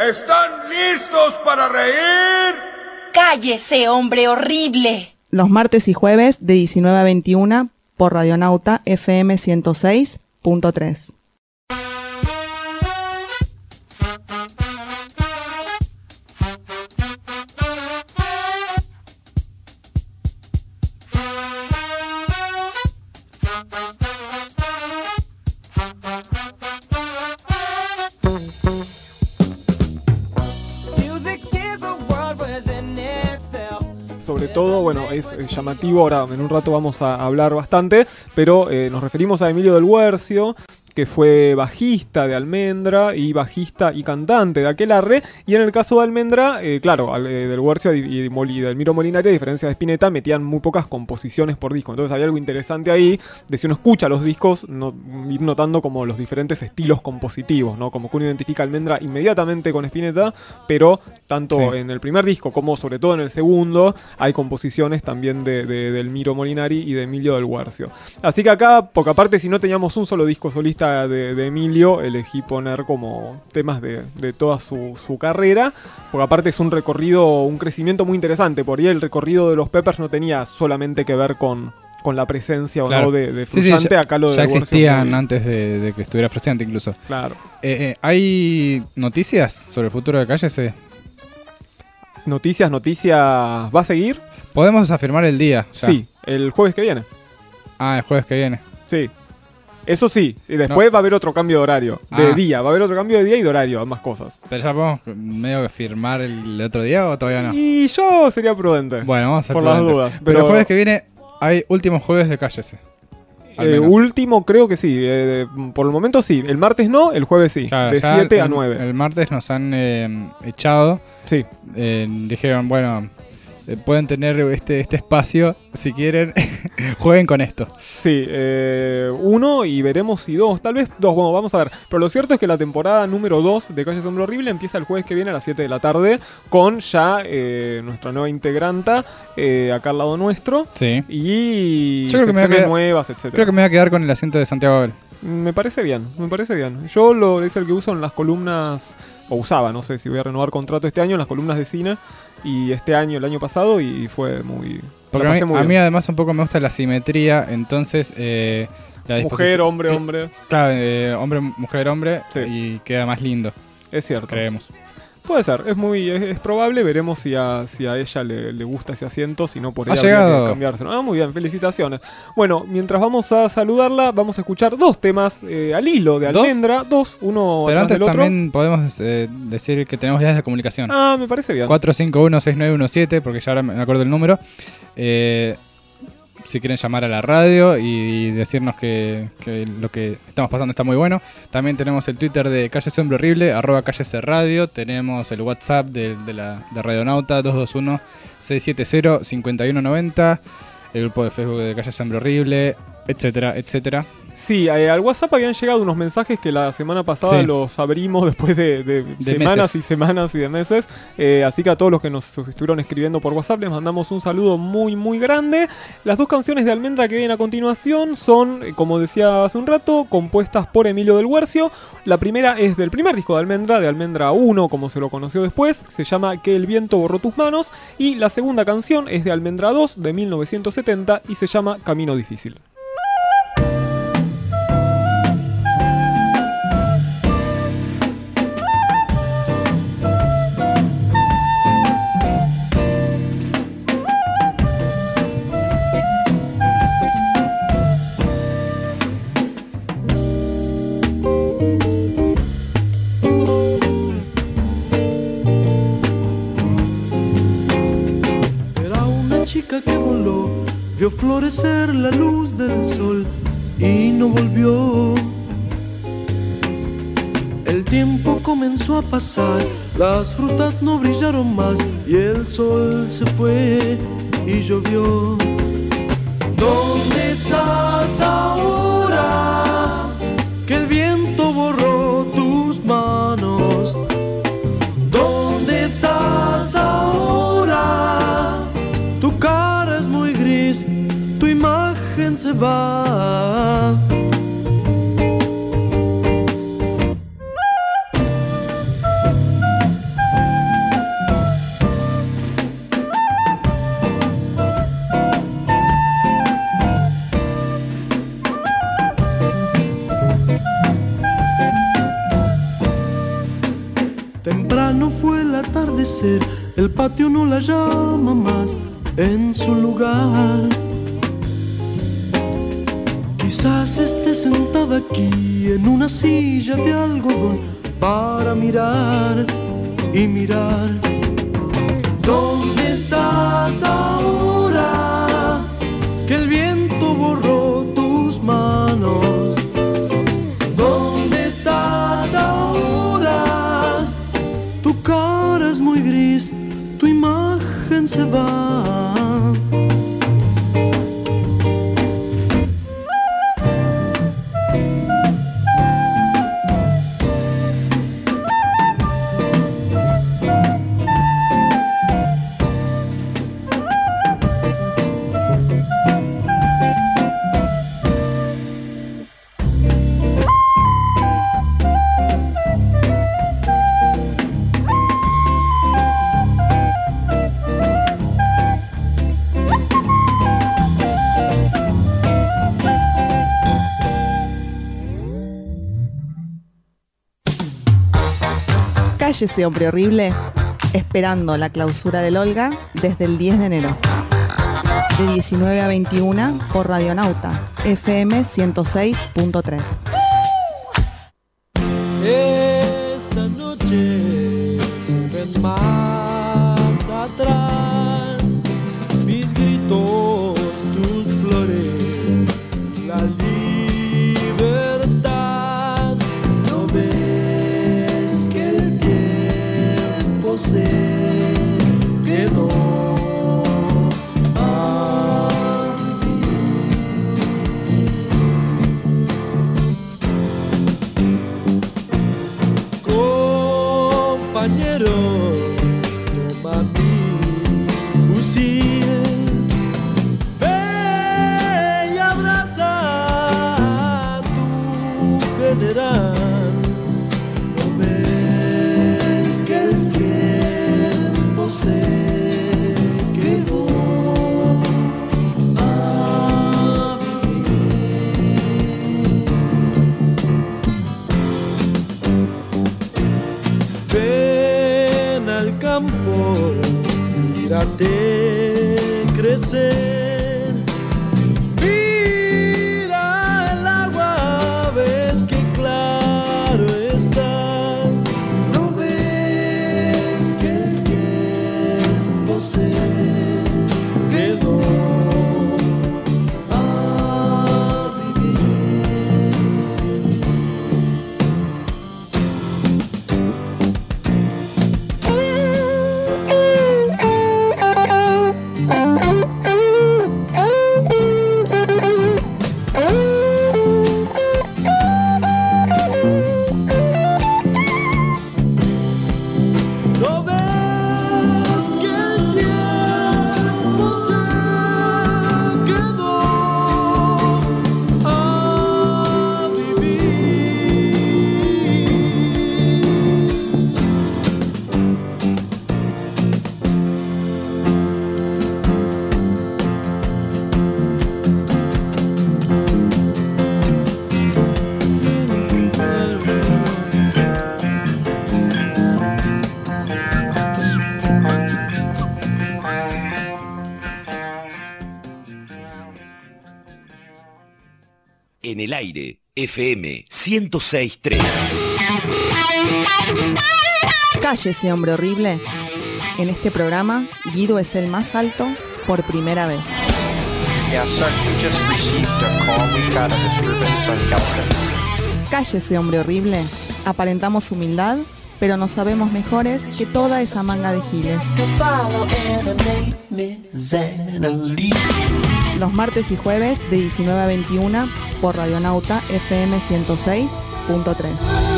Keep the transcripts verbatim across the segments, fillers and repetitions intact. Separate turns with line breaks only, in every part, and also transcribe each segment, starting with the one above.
¿Están listos para reír?
¡Cállese, hombre horrible!
Los martes y jueves de diecinueve a veintiuna por Radionauta F M ciento seis punto tres.
Sobre todo, bueno, es llamativo, ahora en un rato vamos a hablar bastante, pero eh, nos referimos a Emilio del Guercio, que fue bajista de Almendra y bajista y cantante de Aquelarre, y en el caso de Almendra, eh, claro, al, eh, del Guercio y, y, y del Miro Molinari, a diferencia de Spinetta, metían muy pocas composiciones por disco, entonces había algo interesante ahí, de si uno escucha los discos, no, ir notando como los diferentes estilos compositivos, ¿no? Como que uno identifica a Almendra inmediatamente con Spinetta, pero tanto sí. en el primer disco como sobre todo en el segundo, hay composiciones también de, de, del Miro Molinari y de Emilio del Guercio. Así que acá, porque aparte si no teníamos un solo disco solista De, de Emilio, elegí poner como temas de, de toda su, su carrera, porque aparte es un recorrido, un crecimiento muy interesante. Por ahí el recorrido de los Peppers no tenía solamente que ver con, con la presencia claro. o no de, de Frusciante. Sí, sí, ya,
acá
lo de
ya existían muy... antes de, de que estuviera Frusciante incluso.
Claro.
Eh, eh, ¿Hay noticias sobre el futuro de Cállese?
Noticias, noticias. ¿Va a seguir?
Podemos afirmar el día. Ya.
Sí, el jueves que viene.
Ah, el jueves que viene.
Sí. Eso sí, y después no. va a haber otro cambio de horario, de ah. día, va a haber otro cambio de día y de horario, ambas cosas.
¿Pero ya podemos medio que firmar el otro día o todavía no?
Y yo sería prudente.
Bueno, vamos a ser
por
prudentes.
las dudas.
Pero,
pero
el jueves que viene hay últimos jueves de Cállese.
Eh, último creo que sí, eh, por el momento sí, el martes no, el jueves sí, claro, de siete a nueve.
El martes nos han eh, echado,
sí.
eh, dijeron, bueno... pueden tener este, este espacio, si quieren, jueguen con esto.
Sí, eh, uno y veremos si dos, tal vez dos, bueno, vamos a ver. Pero lo cierto es que la temporada número dos de Cállese Hombre Horrible empieza el jueves que viene a las siete de la tarde con ya eh, nuestra nueva integranta eh, acá al lado nuestro.
Sí.
Y
Yo creo que me voy a quedar,
nuevas, etcétera.
Creo que me voy a quedar con el asiento de Santiago Abel.
Me parece bien, me parece bien. Yo lo es el que uso en las columnas, o usaba, no sé si voy a renovar contrato este año, en las columnas de cine. Y este año, el año pasado, y fue muy...
Porque a mí, muy a mí además un poco me gusta la simetría, entonces... Eh, la
mujer, hombre, hombre.
Claro, eh, hombre, mujer, hombre, sí. Y queda más lindo.
Es cierto.
Creemos.
Puede ser, es muy es, es probable, veremos si a, si a ella le, le gusta ese asiento, si no por ella habría que cambiárselo. Ah, muy bien, felicitaciones. Bueno, mientras vamos a saludarla, vamos a escuchar dos temas eh, al hilo de Almendra, dos, dos uno
Pero
atrás
antes
del otro.
También podemos eh, decir que tenemos vías de comunicación.
Ah, me parece bien.
cuatro cinco uno seis nueve uno siete, porque ya ahora me acuerdo el número. Eh... Si quieren llamar a la radio y decirnos que, que lo que estamos pasando está muy bueno. También tenemos el Twitter de Cállese Hombre Horrible, arroba Cállese Radio. Tenemos el WhatsApp de, de, la, de Radionauta, dos dos uno seis siete cero cinco uno nueve cero. El grupo de Facebook de Cállese Hombre Horrible, etcétera, etcétera. Sí, eh,
al WhatsApp habían llegado unos mensajes que la semana pasada sí. los abrimos después de, de, de semanas meses. y semanas y de meses. Eh, así que a todos los que nos estuvieron escribiendo por WhatsApp les mandamos un saludo muy muy grande. Las dos canciones de Almendra que vienen a continuación son, como decía hace un rato, compuestas por Emilio del Guercio. La primera es del primer disco de Almendra, de Almendra uno, como se lo conoció después. Se llama Que el viento borró tus manos. Y la segunda canción es de Almendra dos, de mil novecientos setenta, y se llama Camino Difícil.
Que voló, vio florecer la luz del sol y no volvió. El tiempo comenzó a pasar, las frutas no brillaron más y el sol se fue y llovió. ¿Dónde estás ahora? Que el viento borró tus manos. ¿Dónde estás ahora? Tu cara es muy gris, tu imagen se va. Temprano fue el atardecer, el patio no la llama más en su lugar. Quizás esté sentada aquí en una silla de algodón para mirar y mirar. ¿Dónde estás ahora? Que el viento borró tus manos. ¿Dónde estás ahora? Tu cara es muy gris, tu imagen se va.
Cállese, hombre horrible, esperando la clausura del Olga desde el diez de enero. De diecinueve a veintiuna por Radionauta, F M ciento seis punto tres.
Esta noche se ven más atrás mis gritos, tus flores, la libertad. ¿No ves que el tiempo se quedó a vivir? Compañero, toma mi fusil, ve y abraza a tu general. ¿No ves que el tiempo se quedó a vivir? Ven al campo, mírate crecer. Mira el agua, ves que claro estás. ¿No ves que el tiempo se quedó a vivir? ¿No ves que el tiempo se quedó a vivir?
En el aire, F M ciento seis punto tres.
Cállese, hombre horrible. En este programa, Guido es el más alto por primera vez.
Yeah, Sarge, we just received a call. We've got a disturbance on Kelvin.
Cállese, hombre horrible. Aparentamos humildad, pero nos sabemos mejores que toda esa manga de giles. Los martes y jueves de diecinueve a veintiuna por Radionauta F M ciento seis punto tres.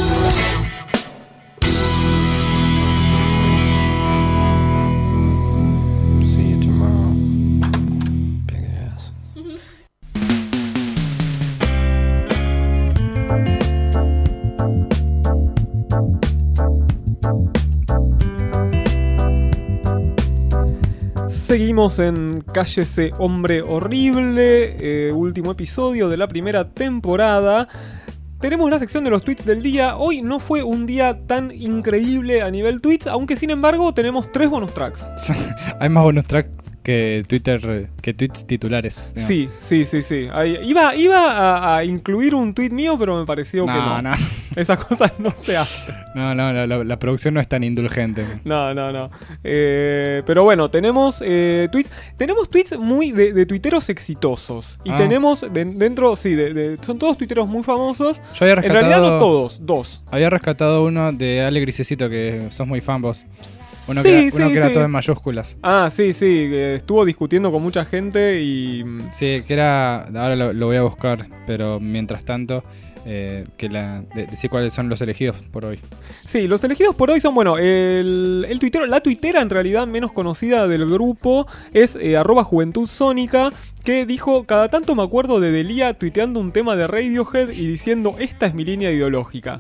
See you tomorrow. Big ass.
Seguimos en Cállese, hombre horrible, eh, último episodio de la primera temporada. tenemos la sección de los tweets del día. Hoy no fue un día tan increíble a nivel tweets, aunque sin embargo tenemos tres bonus tracks.
Hay más bonus tracks que Twitter, que tweets titulares. Digamos.
Sí, sí, sí, sí. Ahí, iba iba a, a incluir un tweet mío, pero me pareció
no,
que no.
no.
Esas cosas no se hacen.
No, no, la, la, la producción no es tan indulgente.
No, no, no. Eh, pero bueno, tenemos eh, tweets. Tenemos tweets muy de, de tuiteros exitosos. Y
ah.
tenemos de, dentro, sí, de, de, son todos tuiteros muy famosos.
Yo había rescatado,
en realidad no todos, dos.
Había rescatado uno de Ale Grisecito, que sos muy fan vos. Uno
sí,
que era,
sí,
uno que era
sí.
todo en mayúsculas.
Ah, sí, sí. Eh, estuvo discutiendo con mucha gente y...
Sí, que era... Ahora lo, lo voy a buscar, pero mientras tanto... Eh, que la, de, decir cuáles son los elegidos por hoy.
Sí, los elegidos por hoy son, bueno, el, el tuitero, la tuitera en realidad menos conocida del grupo es eh, arroba Juventud Sónica, que dijo: cada tanto me acuerdo de Delia tuiteando un tema de Radiohead y diciendo esta es mi línea ideológica.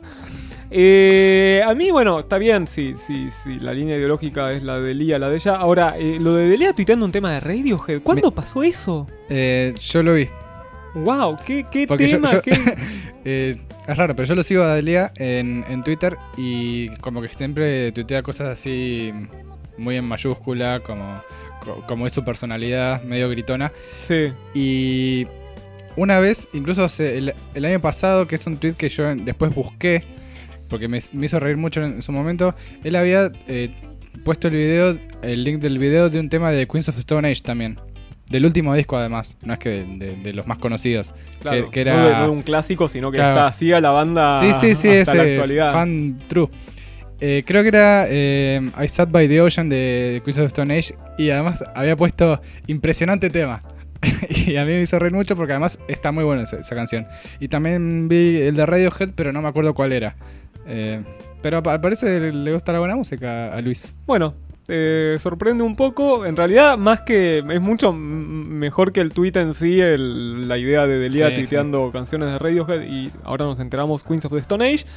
Eh, a mí, bueno, está bien, sí, sí, sí, la línea ideológica es la de Delia, la de ella. Ahora, eh, lo de Delia tuiteando un tema de Radiohead, ¿cuándo me, pasó eso?
Eh, yo lo vi.
Wow, qué, qué
Porque
tema,
yo, yo,
qué...
eh, es raro, pero yo lo sigo a Delia en, en Twitter y como que siempre tuitea cosas así muy en mayúscula, como, como es su personalidad, medio gritona.
Sí.
Y una vez, incluso el, el año pasado, que es un tweet que yo después busqué, porque me, me hizo reír mucho en su momento, él había eh, puesto el video, el link del video de un tema de Queens of Stone Age también. Del último disco, además, no es que de, de, de los más conocidos.
Claro,
que, que era,
no, de, no de un clásico, sino que
claro,
está así a la banda
sí, sí, sí,
hasta
ese
la actualidad.
Fan true. Eh, creo que era eh, I Sat by the Ocean de Queens of Stone Age y además había puesto impresionante tema. Y a mí me hizo reír mucho porque además está muy buena esa, esa canción. Y también vi el de Radiohead, pero no me acuerdo cuál era. Eh, pero al parecer le gusta la buena música a Luis.
Bueno. Eh, sorprende un poco, en realidad más que es mucho m- mejor que el tweet en sí, el, la idea de Delia
sí,
tuiteando sí. canciones de Radiohead y ahora nos enteramos Queens of the Stone Age.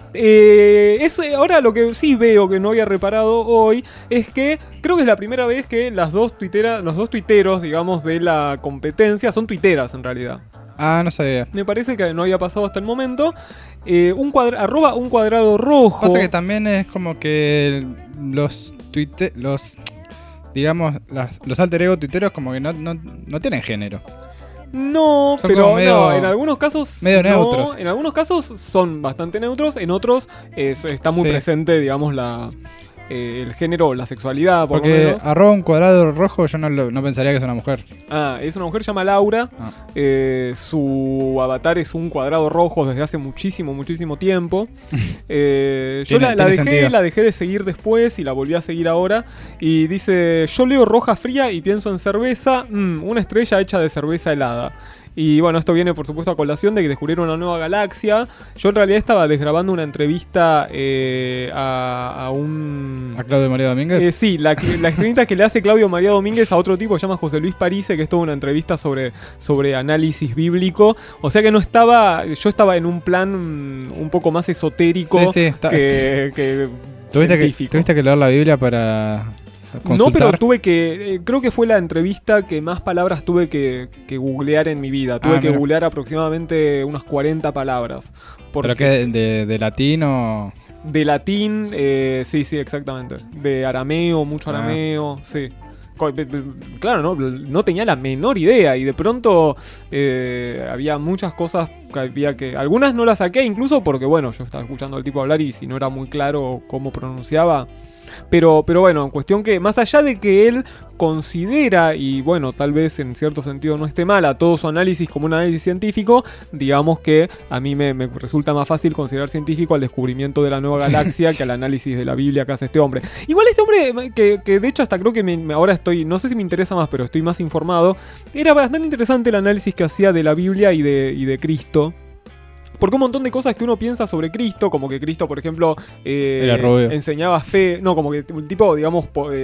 Eh, es, ahora lo que sí veo que no había reparado hoy es que creo que es la primera vez que las dos tuiteras, los dos tuiteros, digamos, de la competencia son tuiteras en realidad.
Ah, no sabía.
Me parece que no había pasado hasta el momento. Eh, un cuadra, arroba un cuadrado rojo.
Pasa que también es como que los tuite, los digamos las, los alter ego tuiteros como que no, no, no tienen género.
No,
son
pero
medio,
no, en algunos casos
medio
no,
neutros.
En algunos casos son bastante neutros, en otros eh, está muy
sí.
presente, digamos, la eh, el género, la sexualidad, por
Porque
lo menos.
arroba un cuadrado rojo yo no, lo, no pensaría que es una mujer.
Ah, es una mujer, se llama Laura.
Ah.
Eh, su avatar es un cuadrado rojo desde hace muchísimo, muchísimo tiempo. Eh, yo
Tiene-
la, la
tiene
dejé,
sentido.
la dejé de seguir después y la volví a seguir ahora. Y dice: yo leo roja fría y pienso en cerveza, mm, una estrella hecha de cerveza helada. Y bueno, esto viene por supuesto a colación de que descubrieron una nueva galaxia. Yo en realidad estaba desgrabando una entrevista eh, a, a un...
¿A Claudio María Domínguez?
Eh, sí, la, la entrevista que le hace Claudio María Domínguez a otro tipo que se llama José Luis Parise, que es toda una entrevista sobre, sobre análisis bíblico. O sea que no estaba... Yo estaba en un plan un poco más esotérico
Sí, sí, está-
que, que
¿Tuviste que,
científico.
tuviste que leer la Biblia para consultar?
No, pero tuve que... eh, creo que fue la entrevista que más palabras tuve que, que googlear en mi vida. Tuve
Ah,
que
mira.
googlear aproximadamente unas cuarenta palabras. Porque
¿Pero qué? ¿De, de, de latín o...?
de latín, eh, sí, sí, exactamente. De arameo, mucho
Ah.
arameo, sí. Co- pe- pe- Claro, no, no tenía la menor idea y de pronto eh, había muchas cosas que había que... Algunas no las saqué incluso porque, bueno, yo estaba escuchando al tipo hablar y si no era muy claro cómo pronunciaba... Pero, pero bueno, en cuestión que, más allá de que él considera, y bueno, tal vez en cierto sentido no esté mal, a todo su análisis como un análisis científico, digamos que a mí me, me resulta más fácil considerar científico al descubrimiento de la nueva galaxia que al análisis de la Biblia que hace este hombre. Igual este hombre, que, que de hecho hasta creo que me, ahora estoy, no sé si me interesa más, pero estoy más informado, era bastante interesante el análisis que hacía de la Biblia y de, y de Cristo. Porque un montón de cosas que uno piensa sobre Cristo, como que Cristo, por ejemplo, eh,
Era rubio.
enseñaba fe, no, como que el tipo, digamos, po, eh,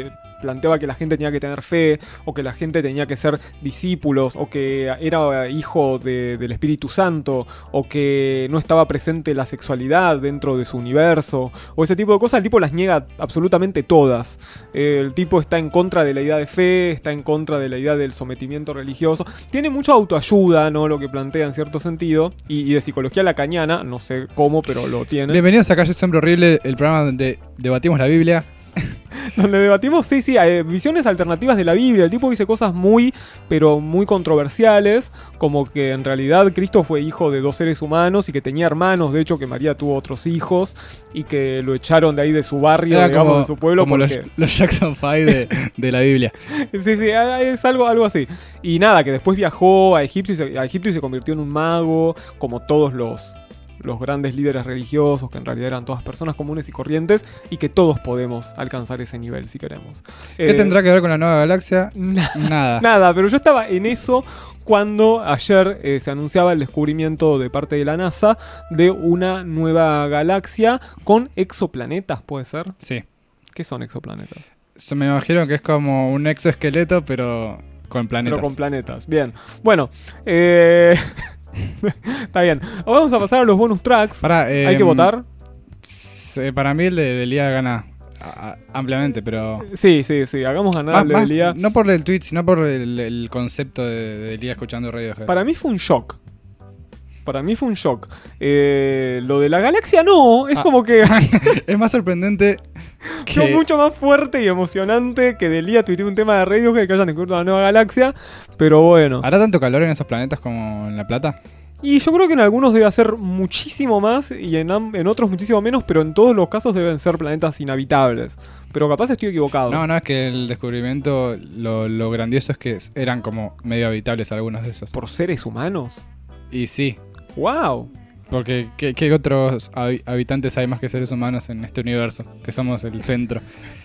planteaba que la gente tenía que tener fe, o que la gente tenía que ser discípulos, o que era hijo de, del Espíritu Santo, o que no estaba presente la sexualidad dentro de su universo, o ese tipo de cosas, el tipo las niega absolutamente todas. Eh, el tipo está en contra de la idea de fe, está en contra de la idea del sometimiento religioso. Tiene mucha autoayuda, ¿no? Lo que plantea en cierto sentido, y, y de psicología lacaniana, no sé cómo, pero lo tiene.
Bienvenidos a Calle Ese Hombre Horrible, el programa donde debatimos la Biblia.
Donde debatimos, sí, sí, hay visiones alternativas de la Biblia. El tipo dice cosas muy, pero muy controversiales, como que en realidad Cristo fue hijo de dos seres humanos y que tenía hermanos, de hecho que María tuvo otros hijos y que lo echaron de ahí de su barrio,
Era
digamos,
como,
de su pueblo.
como
porque...
los, los Jackson Five de, de la Biblia.
Sí, sí, es algo, algo así. Y nada, que después viajó a Egipto y se, a Egipto y se convirtió en un mago, como todos los... los grandes líderes religiosos, que en realidad eran todas personas comunes y corrientes, y que todos podemos alcanzar ese nivel si queremos.
¿Qué eh, tendrá que ver con la nueva galaxia? Nada.
Nada, pero yo estaba en eso cuando ayer eh, se anunciaba el descubrimiento de parte de la NASA de una nueva galaxia con exoplanetas, ¿puede ser?
Sí.
¿Qué son exoplanetas?
Yo me imagino que es como un exoesqueleto, pero con planetas.
Pero con planetas, bien. Bueno, eh... está bien. Ahora vamos a pasar a los bonus tracks.
Para, eh,
¿Hay que votar?
Para mí el de, de Lía gana a, a, ampliamente, pero...
Sí, sí, sí. Hagamos ganar
más,
el de
más,
Lía.
No por el tweet, sino por el, el concepto de, de Lía escuchando Radiohead.
Para mí fue un shock. Para mí fue un shock. Eh, lo de la galaxia no. Es ah. como que...
es más sorprendente... Que...
Fue mucho más fuerte y emocionante que Delia tuiteó un tema de Radiohead que hayan descubierto una nueva galaxia. Pero bueno.
¿Hará tanto calor en esos planetas como en La Plata?
Y yo creo que en algunos debe hacer muchísimo más y en, en otros muchísimo menos, pero en todos los casos deben ser planetas inhabitables. Pero capaz estoy equivocado.
No, no, es que el descubrimiento, lo, lo grandioso es que eran como medio habitables algunos de esos.
¿Por seres humanos?
Y sí.
¡Wow!
Porque ¿qué, qué otros habitantes hay más que seres humanos en este universo? Que somos el centro.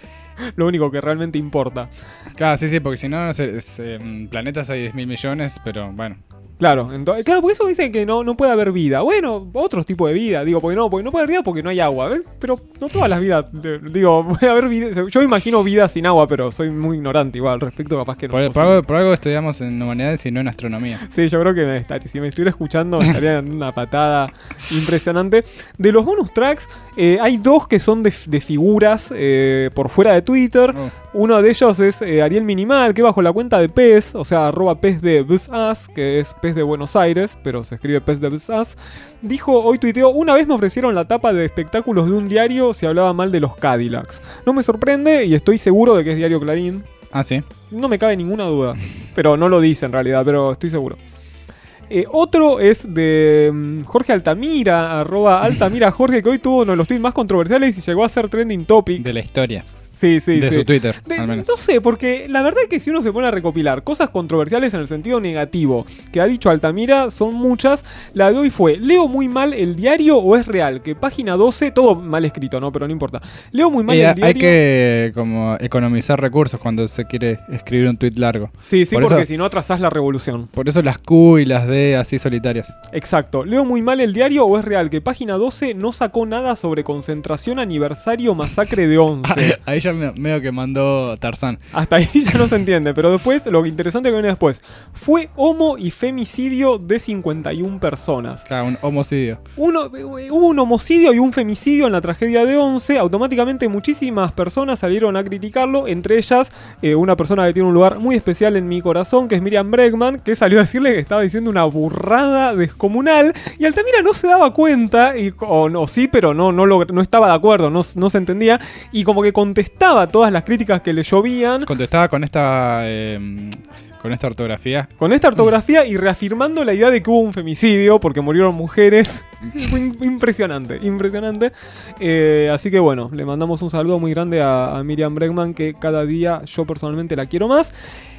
Lo único que realmente importa.
Claro, sí, sí, porque si no, es, es, eh, planetas hay diez mil millones, pero bueno.
Claro, entonces, claro, porque eso dicen que no, no puede haber vida. Bueno, otros tipos de vida, digo, porque no, porque no puede haber vida porque no hay agua, ¿ves? Pero no todas las vidas, digo, puede haber vida. Yo me imagino vida sin agua, pero soy muy ignorante igual al respecto, capaz que no.
Por, por, algo, por algo estudiamos en humanidades y no en astronomía.
Sí, yo creo que me estaría, si me estuviera escuchando, me estaría dando una patada impresionante. De los bonus tracks, eh, hay dos que son de, de figuras eh, por fuera de Twitter. Oh. Uno de ellos es eh, Ariel Minimal, que bajo la cuenta de Pez, o sea, arroba Pez de Bzaz, que es Pez de Buenos Aires, pero se escribe Pez de Bzaz, dijo, hoy tuiteó, una vez me ofrecieron la tapa de espectáculos de un diario si hablaba mal de los Cadillacs. No me sorprende y estoy seguro de que es Diario Clarín.
Ah, sí.
No me cabe ninguna duda, pero no lo dice en realidad, pero estoy seguro. Eh, otro es de um, Jorge Altamira, arroba Altamira Jorge, que hoy tuvo uno de los tweets más controversiales y llegó a ser trending topic.
De la historia.
Sí, sí,
de
sí.
su Twitter,
de,
al menos.
No sé, porque la verdad es que si uno se pone a recopilar cosas controversiales en el sentido negativo que ha dicho Altamira, son muchas. La de hoy fue, leo muy mal el diario o es real, que página doce, todo mal escrito, ¿no? Pero no importa. Leo muy mal
y
el
a,
diario.
Hay que como economizar recursos cuando se quiere escribir un tweet largo.
Sí, sí,
por
porque
eso,
si no atrasás la revolución.
Por eso las Q y las D así solitarias.
Exacto. Leo muy mal el diario o es real, que página doce no sacó nada sobre concentración, aniversario, masacre de once.
Ahí ya me, medio que mandó Tarzán.
Hasta ahí ya no se entiende, pero después, lo interesante que viene después, fue homo y femicidio de cincuenta y una personas.
Claro, un homicidio.
Uno, hubo un homicidio y un femicidio en la tragedia de once, automáticamente muchísimas personas salieron a criticarlo, entre ellas eh, una persona que tiene un lugar muy especial en mi corazón, que es Miriam Bregman, que salió a decirle que estaba diciendo una burrada descomunal, y Altamira no se daba cuenta, y, o, o sí, pero no, no, lo, no estaba de acuerdo, no, no se entendía, y como que contestaba todas las críticas que le llovían.
Contestaba con esta eh, con esta ortografía.
Con esta ortografía y reafirmando la idea de que hubo un femicidio porque murieron mujeres. Impresionante, impresionante. Eh, así que bueno, le mandamos un saludo muy grande a, a Miriam Bregman, que cada día yo personalmente la quiero más.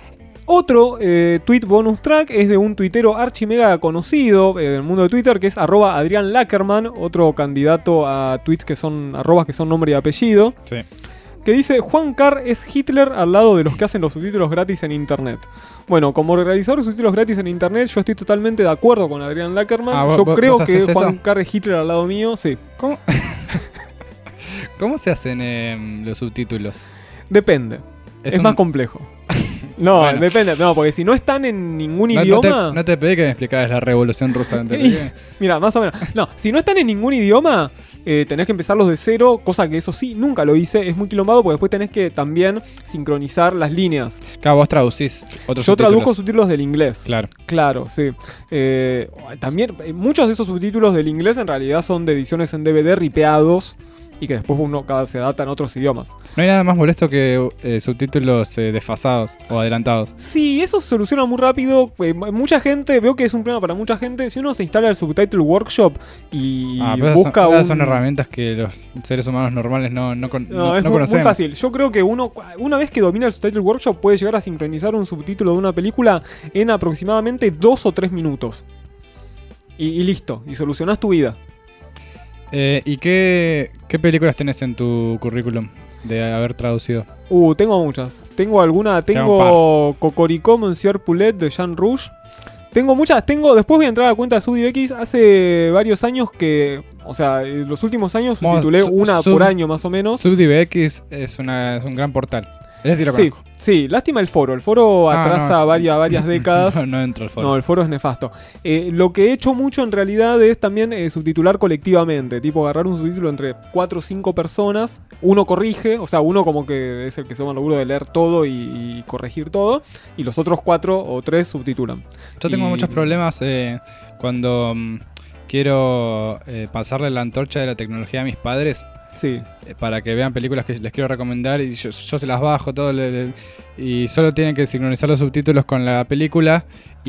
Otro eh, tweet bonus track es de un tuitero archimega conocido eh, del mundo de Twitter, que es arroba Adrián Lackerman, otro candidato a tweets que son arrobas que son nombre y apellido.
Sí.
Que dice, Juan Carr es Hitler al lado de los que hacen los subtítulos gratis en internet. Bueno, como realizador de subtítulos gratis en internet, yo estoy totalmente de acuerdo con Adrián Lackerman.
Ah,
yo
¿vos,
creo
vos
que Juan
eso?
Carr es Hitler al lado mío, sí.
¿Cómo, ¿Cómo se hacen eh, los subtítulos?
Depende. Es,
Es un-
más complejo. No,
Bueno.
depende. No, porque si no están en ningún
No, no
idioma...
te, no te pedí que me explicaras la revolución rusa. ¿te
Y-
pedí?
Mira, más o menos. No, si no están en ningún idioma, eh, tenés que empezarlos de cero, cosa que eso sí, nunca lo hice. Es muy quilombado porque después tenés que también sincronizar las líneas.
Claro, vos traducís otros
Yo traduzco
subtítulos.
subtítulos del inglés.
Claro.
Claro, sí. Eh, también, eh, muchos de esos subtítulos del inglés en realidad son de ediciones en D V D ripeados y que después uno cada se adapta en otros idiomas.
No hay nada más molesto que eh, subtítulos eh, desfasados o adelantados.
Sí, eso se soluciona muy rápido. Eh, mucha gente, veo que es un problema para mucha gente. Si uno se instala el Subtitle Workshop y
Ah, pero esas
busca
son,
un...
esas son herramientas que los seres humanos normales no, no, con-
No,
no-
es
no
muy, muy
conocemos.
fácil. Yo creo que uno, una vez que domina el Subtitle Workshop, puede llegar a sincronizar un subtítulo de una película en aproximadamente dos o tres minutos. Y, y listo, y solucionás tu vida.
Eh, ¿Y qué, qué películas tenés en tu currículum de haber traducido?
Uh, tengo muchas. Tengo alguna,
Te da un
tengo Cocoricó, Monsieur Poulet de Jean Rouge. Tengo muchas, tengo, después voy a entrar a la cuenta de SubDivX. Hace varios años que, o sea, en los últimos años
Vamos,
titulé
su-
una
sub-
por año más o menos.
SubDivX es, una, es un gran portal. Es decir, lo
Sí,
conozco.
sí, lástima el foro. El foro
Ah,
atrasa
no.
varias, varias décadas.
No, no entro al foro.
No, el foro es nefasto. Eh, lo que he hecho mucho en realidad es también eh, subtitular colectivamente. Tipo agarrar un subtítulo entre cuatro o cinco personas. Uno corrige, o sea, uno como que es el que se toma el laburo de leer todo y, y corregir todo. Y los otros cuatro o tres subtitulan.
Yo tengo
Y-
muchos problemas eh, cuando mm, quiero eh, pasarle la antorcha de la tecnología a mis padres.
Sí.
eh, Para que vean películas que les quiero recomendar y yo, yo se las bajo todo le- le- y solo tienen que sincronizar los subtítulos con la película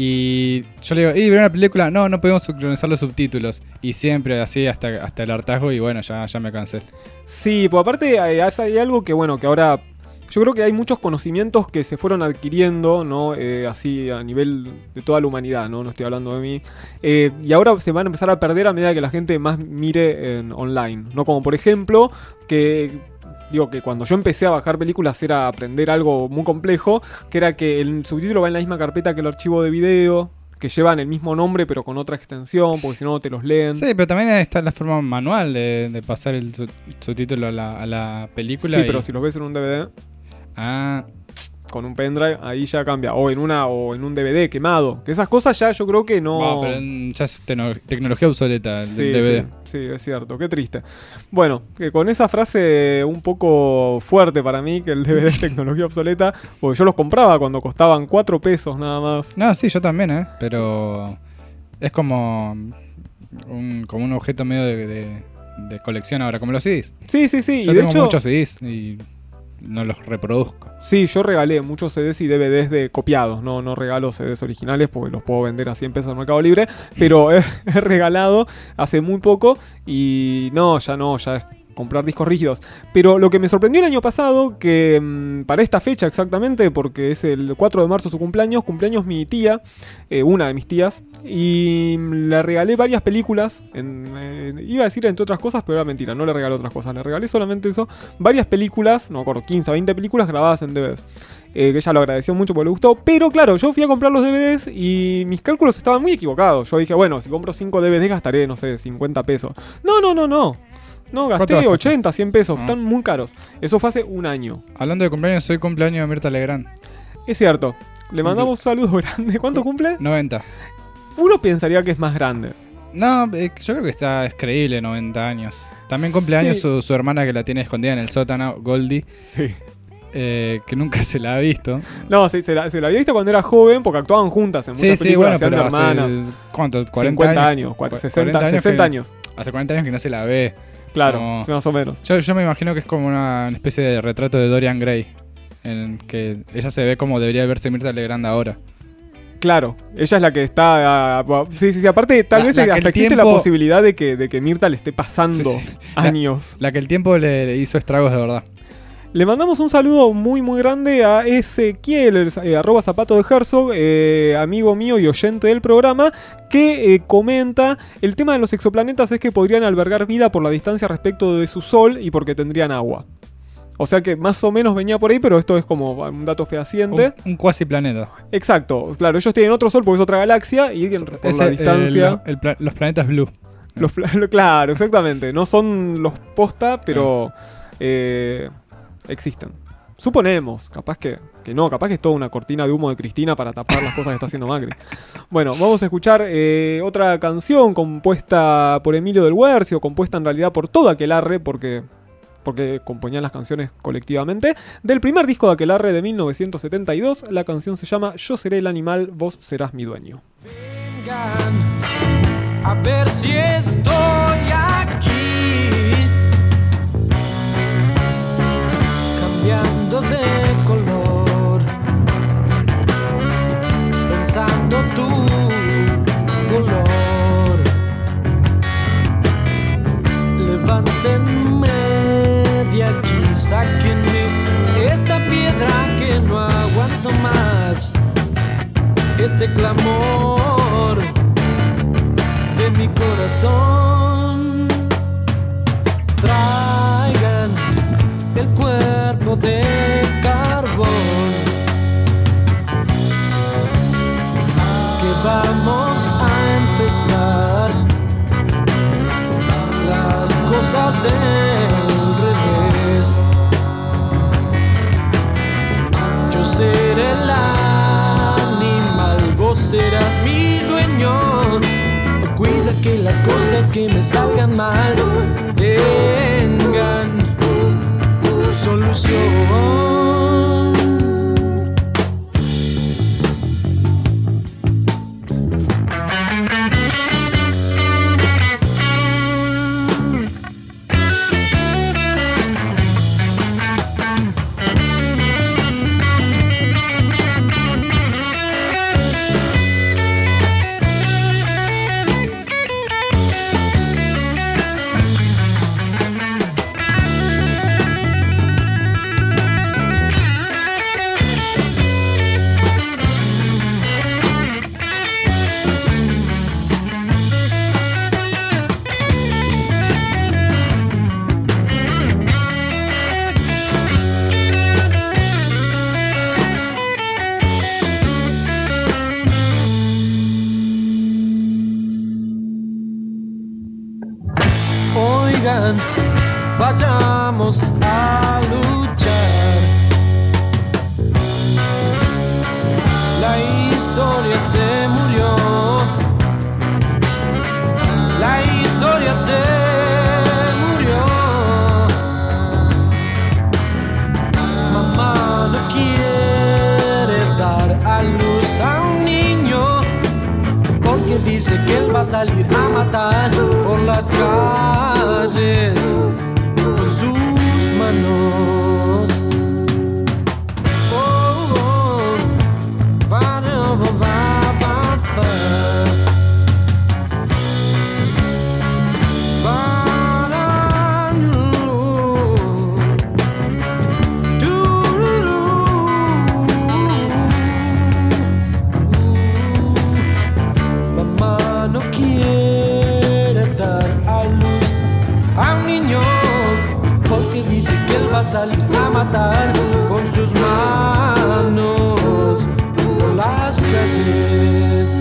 y yo le digo, ¿y ver una película? No, no podemos sincronizar los subtítulos y siempre así hasta, hasta el hartazgo y bueno, ya, ya me cansé.
Sí, pues aparte hay, hay algo que bueno, que ahora yo creo que hay muchos conocimientos que se fueron adquiriendo, ¿no? Eh, así a nivel de toda la humanidad, ¿no? No estoy hablando de mí. Eh, y ahora se van a empezar a perder a medida que la gente más mire en online, ¿no? Como por ejemplo, que digo que cuando yo empecé a bajar películas era aprender algo muy complejo, que era que el subtítulo va en la misma carpeta que el archivo de video, que llevan el mismo nombre pero con otra extensión, porque si no no te los leen.
Sí, pero también está la forma manual de, de pasar el su- subtítulo a la, a la película.
Sí,
y-
pero si los ves en un D V D
Ah,
con un pendrive, ahí ya cambia. O en una o en un D V D quemado. Que esas cosas ya yo creo que no.
no, pero en- ya es tecno- tecnología obsoleta el
Sí,
D V D.
sí, sí, es cierto, qué triste. Bueno, que con esa frase un poco fuerte para mí, que el D V D es tecnología obsoleta, porque yo los compraba cuando costaban cuatro pesos nada más.
No, sí, yo también, ¿eh? Pero es como un, como un objeto medio de, de- de colección ahora, como los C Ds.
Sí, sí, sí.
Yo
y de
tengo
hecho,
muchos C Ds y no los reproduzco.
sí, yo regalé muchos C Ds y D V Ds de copiados. No, no regalo C Ds originales porque los puedo vender a cien pesos en Mercado Libre. Pero he, he regalado hace muy poco y no, ya no, ya es comprar discos rígidos. Pero lo que me sorprendió el año pasado, que mmm, para esta fecha exactamente, porque es el cuatro de marzo su cumpleaños, cumpleaños mi tía, eh, una de mis tías, y le regalé varias películas, en, eh, iba a decir entre otras cosas, pero era mentira, no le regalé otras cosas, le regalé solamente eso, varias películas, no me acuerdo, quince, veinte películas grabadas en D V Ds. Eh, que ella lo agradeció mucho porque le gustó, pero claro, yo fui a comprar los D V Ds y mis cálculos estaban muy equivocados. Yo dije, bueno, si compro cinco D V Ds gastaré, no sé, cincuenta pesos. No, no, no, no. No,
¿Cuánto
gasté
gastaste?
ochenta, cien pesos,
Ah.
están muy caros. Eso fue hace un año.
Hablando de cumpleaños, soy cumpleaños de Mirta Legrand.
Es cierto. Le mandamos un saludo grande. ¿Cuánto cumple?
noventa.
Uno pensaría que es más grande.
No, eh, yo creo que está es creíble, noventa años. También cumpleaños
Sí.
su, su hermana que la tiene escondida en el sótano, Goldie,
Sí.
eh, que nunca se la ha visto.
No, sí, se la, se la había visto cuando era joven porque actuaban juntas en
Sí,
muchas
sí,
películas,
bueno,
hacían
pero
de hermanas.
hace, ¿cuánto? cuarenta
cincuenta
años.
años, cuarenta,
Cu-
sesenta,
cuarenta años
sesenta
que-
años.
Hace cuarenta años que no se la ve.
Claro,
Como-
más o menos.
Yo, yo me imagino que es como una especie de retrato de Dorian Gray, en que ella se ve como debería verse Mirta Legrand ahora.
Claro, ella es la que está. ah, sí, sí, sí. Aparte, tal
La-
vez
la que
hasta
el
existe la
tiempo-
posibilidad de que, de que Mirta le esté pasando
Sí, sí. La-
años.
La que el tiempo le, le hizo estragos de verdad.
Le mandamos un saludo muy muy grande a Ezequiel, el, eh, arroba zapato de Herzog, eh, amigo mío y oyente del programa, que eh, comenta, el tema de los exoplanetas es que podrían albergar vida por la distancia respecto de su Sol y porque tendrían agua. O sea que más o menos venía por ahí, pero esto es como un dato fehaciente.
Un, un cuasi planeta.
Exacto, claro, ellos tienen otro Sol porque es otra galaxia y por
Es
la
el-
distancia...
el- el pla- los planetas blue.
Los pla- claro, exactamente. No son los posta, pero eh, existen. Suponemos, capaz que, que no, capaz que es toda una cortina de humo de Cristina para tapar las cosas que está haciendo Macri. Bueno, vamos a escuchar eh, otra canción compuesta por Emilio del Guercio, compuesta en realidad por todo Aquelarre, porque, porque componían las canciones colectivamente. Del primer disco de Aquelarre de mil novecientos setenta y dos, la canción se llama Yo seré el animal, vos serás mi dueño.
Vengan a ver si estoy aquí, cambiando de color, pensando tu color. Levántenme de aquí, sáquenme esta piedra que no aguanto más, este clamor de mi corazón. Traigan el cuerpo de carbón, que vamos a empezar las cosas del revés. Yo seré el animal, vos serás mi dueño. Cuida que las cosas que me salgan mal tengan solución. Vayamos a luchar. La historia se murió, la historia se murió. Mamá no quiere dar a luz a un niño, porque dice que él va a salir a matar por las calles con sus manos. Oh, oh, va, va, va, va, va. Mamá no quiere dar a luz a un niño, porque dice que él va a salir a matar con sus manos por las calles.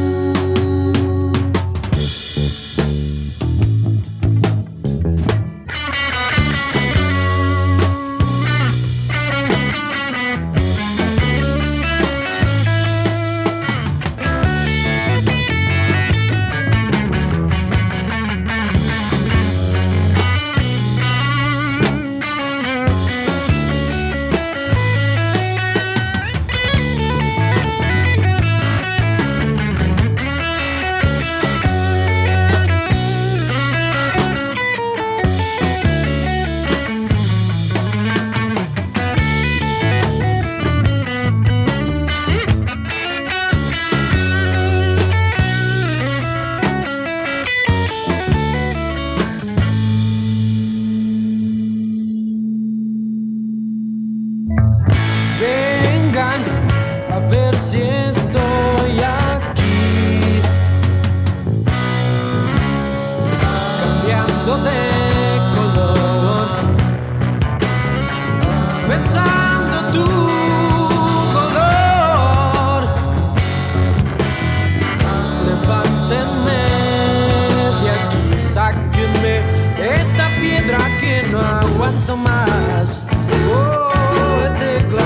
Esta piedra que no aguanto más. Oh, este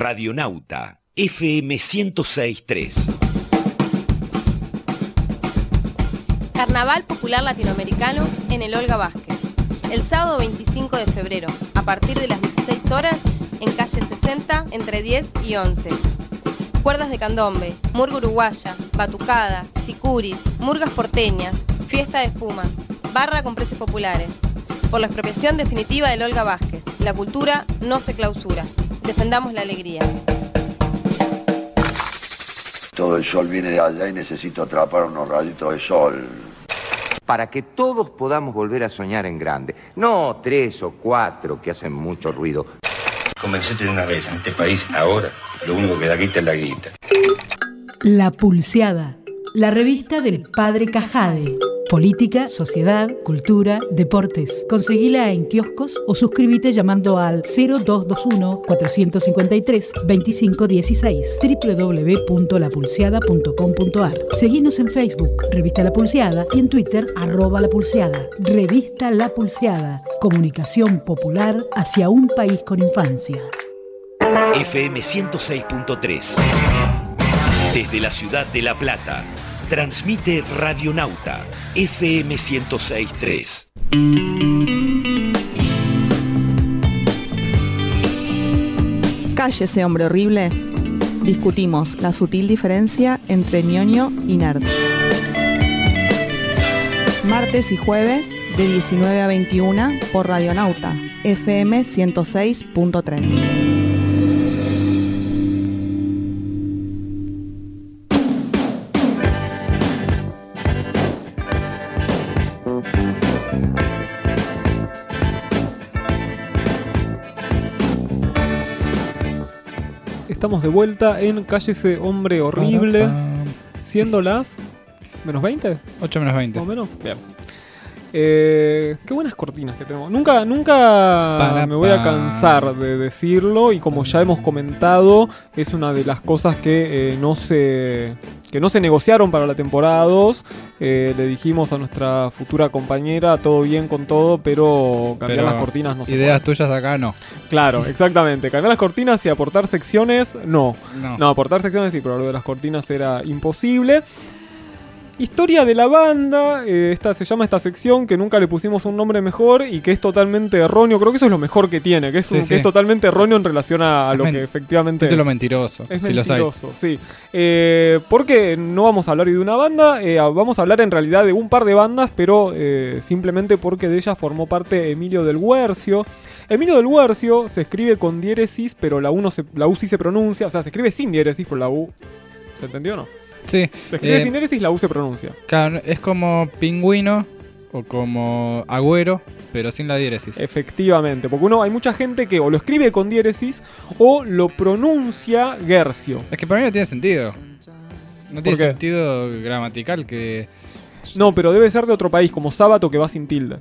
Radionauta F M ciento seis punto tres.
Carnaval Popular Latinoamericano en el Olga Vázquez. El sábado veinticinco de febrero, a partir de las dieciséis horas, en calle sesenta, entre diez y once. Cuerdas de candombe, murga uruguaya, batucada, sicuris, murgas porteñas, fiesta de espuma, barra con precios populares. Por la expropiación definitiva del Olga Vázquez, la cultura no se clausura. Defendamos la alegría.
Todo el sol viene de allá y necesito atrapar unos rayitos de sol.
Para que todos podamos volver a soñar en grande. No tres o cuatro que hacen mucho ruido.
Convencete de una vez, en este país ahora lo único que da guita es la guita.
La Pulseada, la revista del Padre Cajade. Política, sociedad, cultura, deportes. Conseguila en kioscos o suscríbete llamando al cero dos dos uno, cuatro cinco tres, dos cinco uno seis doble u doble u doble u punto la pulseada punto com punto a r. Seguinos en Facebook, Revista La Pulseada, y en Twitter, arroba La Pulseada. Revista La Pulseada. Comunicación popular hacia un país con infancia.
F M ciento seis punto tres. Desde la ciudad de La Plata. Transmite Radionauta F M ciento seis punto tres.
Cállese, hombre horrible. Discutimos la sutil diferencia entre ñoño y nerd. Martes y jueves de diecinueve a veintiuna por Radionauta F M ciento seis punto tres.
Estamos de vuelta en Cállese, hombre horrible, siendo las menos veinte.
ocho menos veinte.
Más o menos. Bien. Eh, qué buenas cortinas que tenemos. Nunca, nunca
Para,
me voy a cansar de decirlo, y como ya hemos comentado, es una de las cosas que eh, no se que no se negociaron para la temporada dos. Eh, le dijimos a nuestra futura compañera, todo bien con todo, pero cambiar
Pero
las cortinas no se
ideas
puede.
tuyas acá no.
Claro, exactamente. Cambiar las cortinas y aportar secciones, no.
No.
No, aportar secciones sí, pero lo de las cortinas era imposible. Historia de la banda, eh, esta se llama esta sección, que nunca le pusimos un nombre mejor y que es totalmente erróneo. Creo que eso es lo mejor que tiene, que es,
Sí,
un,
sí.
que es totalmente erróneo en relación a, a
Es
lo
men-
que efectivamente
Título
es.
mentiroso,
Es
si los hay.
mentiroso, sí. Eh, porque no vamos a hablar de una banda, eh, vamos a hablar en realidad de un par de bandas, pero eh, simplemente porque de ellas formó parte Emilio del Guercio. Emilio del Guercio se escribe con diéresis, pero la U, no se, la U sí se pronuncia, o sea, se escribe sin diéresis, pero la U... ¿Se entendió o no?
Sí.
Se escribe
eh,
sin diéresis, la U se pronuncia.
Claro, es como pingüino o como agüero, pero sin la diéresis.
Efectivamente, porque uno hay mucha gente que o lo escribe con diéresis o lo pronuncia Guercio.
Es que para mí no tiene sentido. No tiene
qué?
sentido gramatical que...
No, pero debe ser de otro país, como Sábato, que va sin tilde.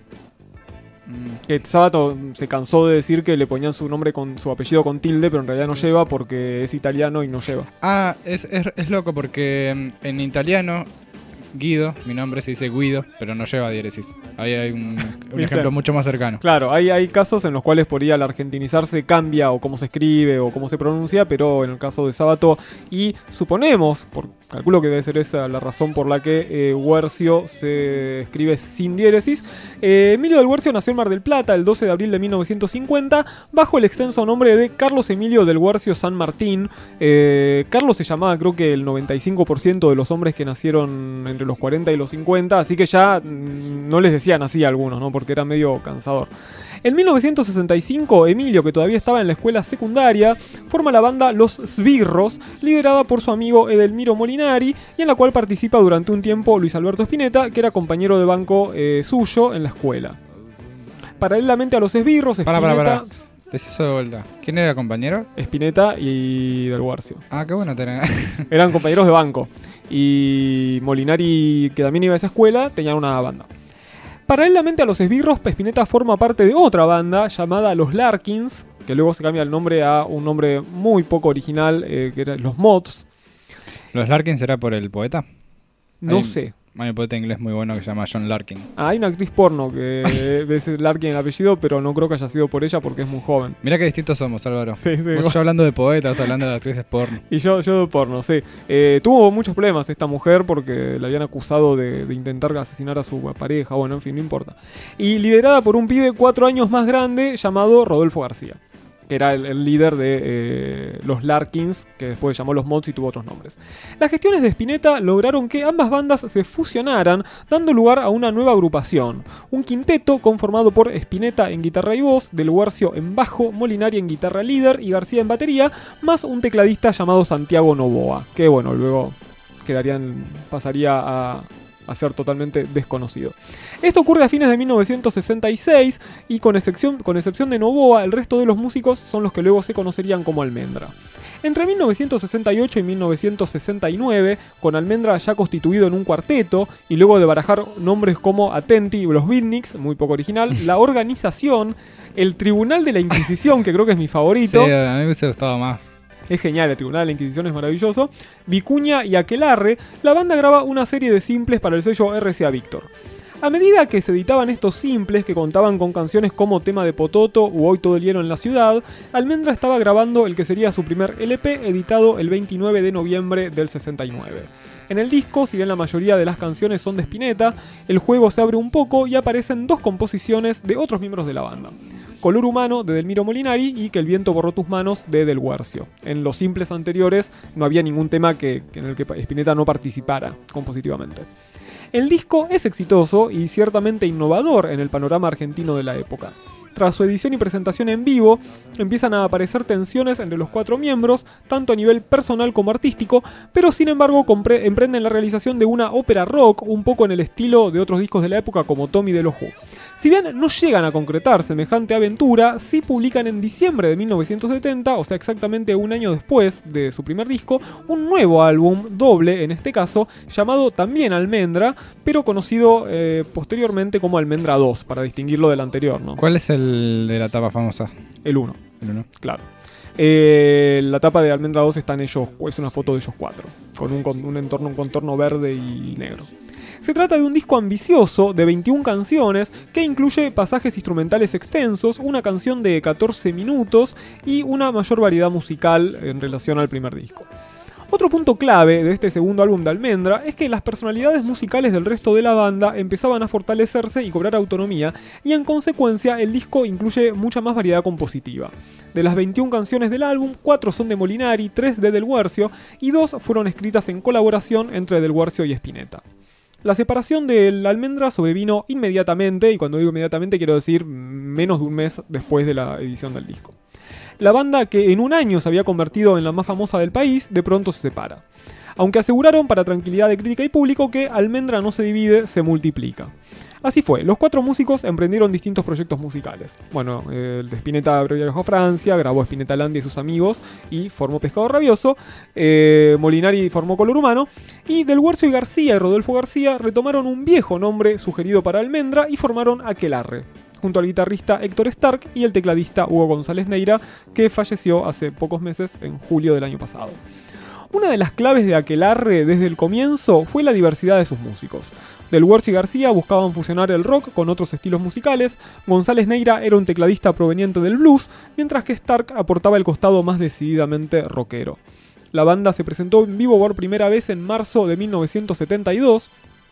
Mm,
Que Sábato se cansó de decir que le ponían su nombre con su apellido con tilde, pero en realidad no lleva porque es italiano y no lleva.
Ah, es, es, es loco porque mm, en italiano Guido, mi nombre se dice Guido, pero no lleva diéresis. Ahí hay un, un ejemplo mucho más cercano.
Claro, hay, hay casos en los cuales por ahí al argentinizarse cambia o cómo se escribe o cómo se pronuncia, pero en el caso de Sábato, y suponemos, por, calculo que debe ser esa la razón por la que eh, Guercio se escribe sin diéresis. Eh, Emilio del Guercio nació en Mar del Plata el doce de abril de mil novecientos cincuenta bajo el extenso nombre de Carlos Emilio del Guercio San Martín. Eh, Carlos se llamaba, creo que el noventa y cinco por ciento de los hombres que nacieron entre los cuarenta y los cincuenta, así que ya mmm, no les decían así a algunos, ¿no? Porque era medio cansador. En mil novecientos sesenta y cinco, Emilio, que todavía estaba en la escuela secundaria, forma la banda Los Sbirros, liderada por su amigo Edelmiro Molinari, y en la cual participa durante un tiempo Luis Alberto Spinetta, que era compañero de banco eh, suyo en la escuela. Paralelamente a Los Sbirros,
Pará,
Spinetta...
pará, pará. Decí eso de vuelta. ¿Quién era compañero?
Spinetta y Del Guercio.
Ah, qué bueno tener.
Eran compañeros de banco. Y Molinari, que también iba a esa escuela, tenían una banda. Paralelamente a Los Esbirros, Spinetta forma parte de otra banda llamada Los Larkins, que luego se cambia el nombre a un nombre muy poco original, eh, que era Los Mods.
¿Los Larkins será por el poeta?
No
Hay-
sé.
hay un poeta inglés muy bueno que se llama John Larkin.
Ah, hay una actriz porno que es Larkin el apellido, pero no creo que haya sido por ella porque es muy joven.
Mirá qué distintos somos, Álvaro.
Sí, sí.
Vos yo hablando de poetas, hablando de actrices porno.
Y yo, yo de porno, sí. Eh, tuvo muchos problemas esta mujer porque la habían acusado de, de intentar asesinar a su pareja. Bueno, en fin, no importa. Y liderada por un pibe cuatro años más grande llamado Rodolfo García, que era el, el líder de eh, los Larkins, que después llamó los Mods y tuvo otros nombres. Las gestiones de Spinetta lograron que ambas bandas se fusionaran, dando lugar a una nueva agrupación. Un quinteto conformado por Spinetta en guitarra y voz, Del Guercio en bajo, Molinari en guitarra líder y García en batería, más un tecladista llamado Santiago Novoa, que bueno, luego quedarían, pasaría a... a ser totalmente desconocido. Esto ocurre a fines de mil novecientos sesenta y seis y con excepción, con excepción de Novoa, el resto de los músicos son los que luego se conocerían como Almendra. Entre mil novecientos sesenta y ocho y mil novecientos sesenta y nueve, con Almendra ya constituido en un cuarteto y luego de barajar nombres como Atenti, los Beatniks, muy poco original, la organización, el Tribunal de la Inquisición, que creo que es mi favorito.
Sí, a mí me hubiese gustado más.
Es genial, el Tribunal de la Inquisición es maravilloso. Vicuña y Aquelarre, la banda graba una serie de simples para el sello R C A Víctor. A medida que se editaban estos simples, que contaban con canciones como Tema de Pototo u Hoy todo el hielo en la ciudad, Almendra estaba grabando el que sería su primer L P, editado el veintinueve de noviembre del sesenta y nueve. En el disco, si bien la mayoría de las canciones son de Spinetta, el juego se abre un poco y aparecen dos composiciones de otros miembros de la banda. Color Humano de Delmiro Molinari y Que el viento borró tus manos de Del Guercio. En los simples anteriores no había ningún tema que, que en el que Spinetta no participara compositivamente. El disco es exitoso y ciertamente innovador en el panorama argentino de la época. Tras su edición y presentación en vivo, empiezan a aparecer tensiones entre los cuatro miembros, tanto a nivel personal como artístico, pero sin embargo compre- emprenden la realización de una ópera rock, un poco en el estilo de otros discos de la época como Tommy de los Who. Si bien no llegan a concretar semejante aventura, sí publican en diciembre de mil novecientos setenta, o sea exactamente un año después de su primer disco, un nuevo álbum, doble en este caso, llamado también Almendra, pero conocido eh, posteriormente como Almendra dos, para distinguirlo del anterior, ¿no?
¿Cuál es el de la tapa famosa?
El uno.
El uno.
Claro. Eh, la tapa de Almendra dos está en ellos, es una foto de ellos cuatro, con un, con un entorno, un contorno verde y negro. Se trata de un disco ambicioso de veintiuna canciones que incluye pasajes instrumentales extensos, una canción de catorce minutos y una mayor variedad musical en relación al primer disco. Otro punto clave de este segundo álbum de Almendra es que las personalidades musicales del resto de la banda empezaban a fortalecerse y cobrar autonomía, y en consecuencia el disco incluye mucha más variedad compositiva. De las veintiuna canciones del álbum, cuatro son de Molinari, tres de Del Guercio y dos fueron escritas en colaboración entre Del Guercio y Spinetta. La separación del Almendra sobrevino inmediatamente, y cuando digo inmediatamente quiero decir menos de un mes después de la edición del disco. La banda, que en un año se había convertido en la más famosa del país, de pronto se separa. Aunque aseguraron para tranquilidad de crítica y público que Almendra no se divide, se multiplica. Así fue, los cuatro músicos emprendieron distintos proyectos musicales. Bueno, eh, el de Spinetta viajó a Francia, grabó Spinetta Landia y sus amigos y formó Pescado Rabioso. Eh, Molinari formó Color Humano. Y Del Guercio y García y Rodolfo García retomaron un viejo nombre sugerido para Almendra y formaron Aquelarre, junto al guitarrista Héctor Stark y el tecladista Hugo González Neira, que falleció hace pocos meses, en julio del año pasado. Una de las claves de Aquelarre desde el comienzo fue la diversidad de sus músicos. Del Guercio y García buscaban fusionar el rock con otros estilos musicales, González Neira era un tecladista proveniente del blues, mientras que Stark aportaba el costado más decididamente rockero. La banda se presentó en vivo por primera vez en marzo de mil novecientos setenta y dos,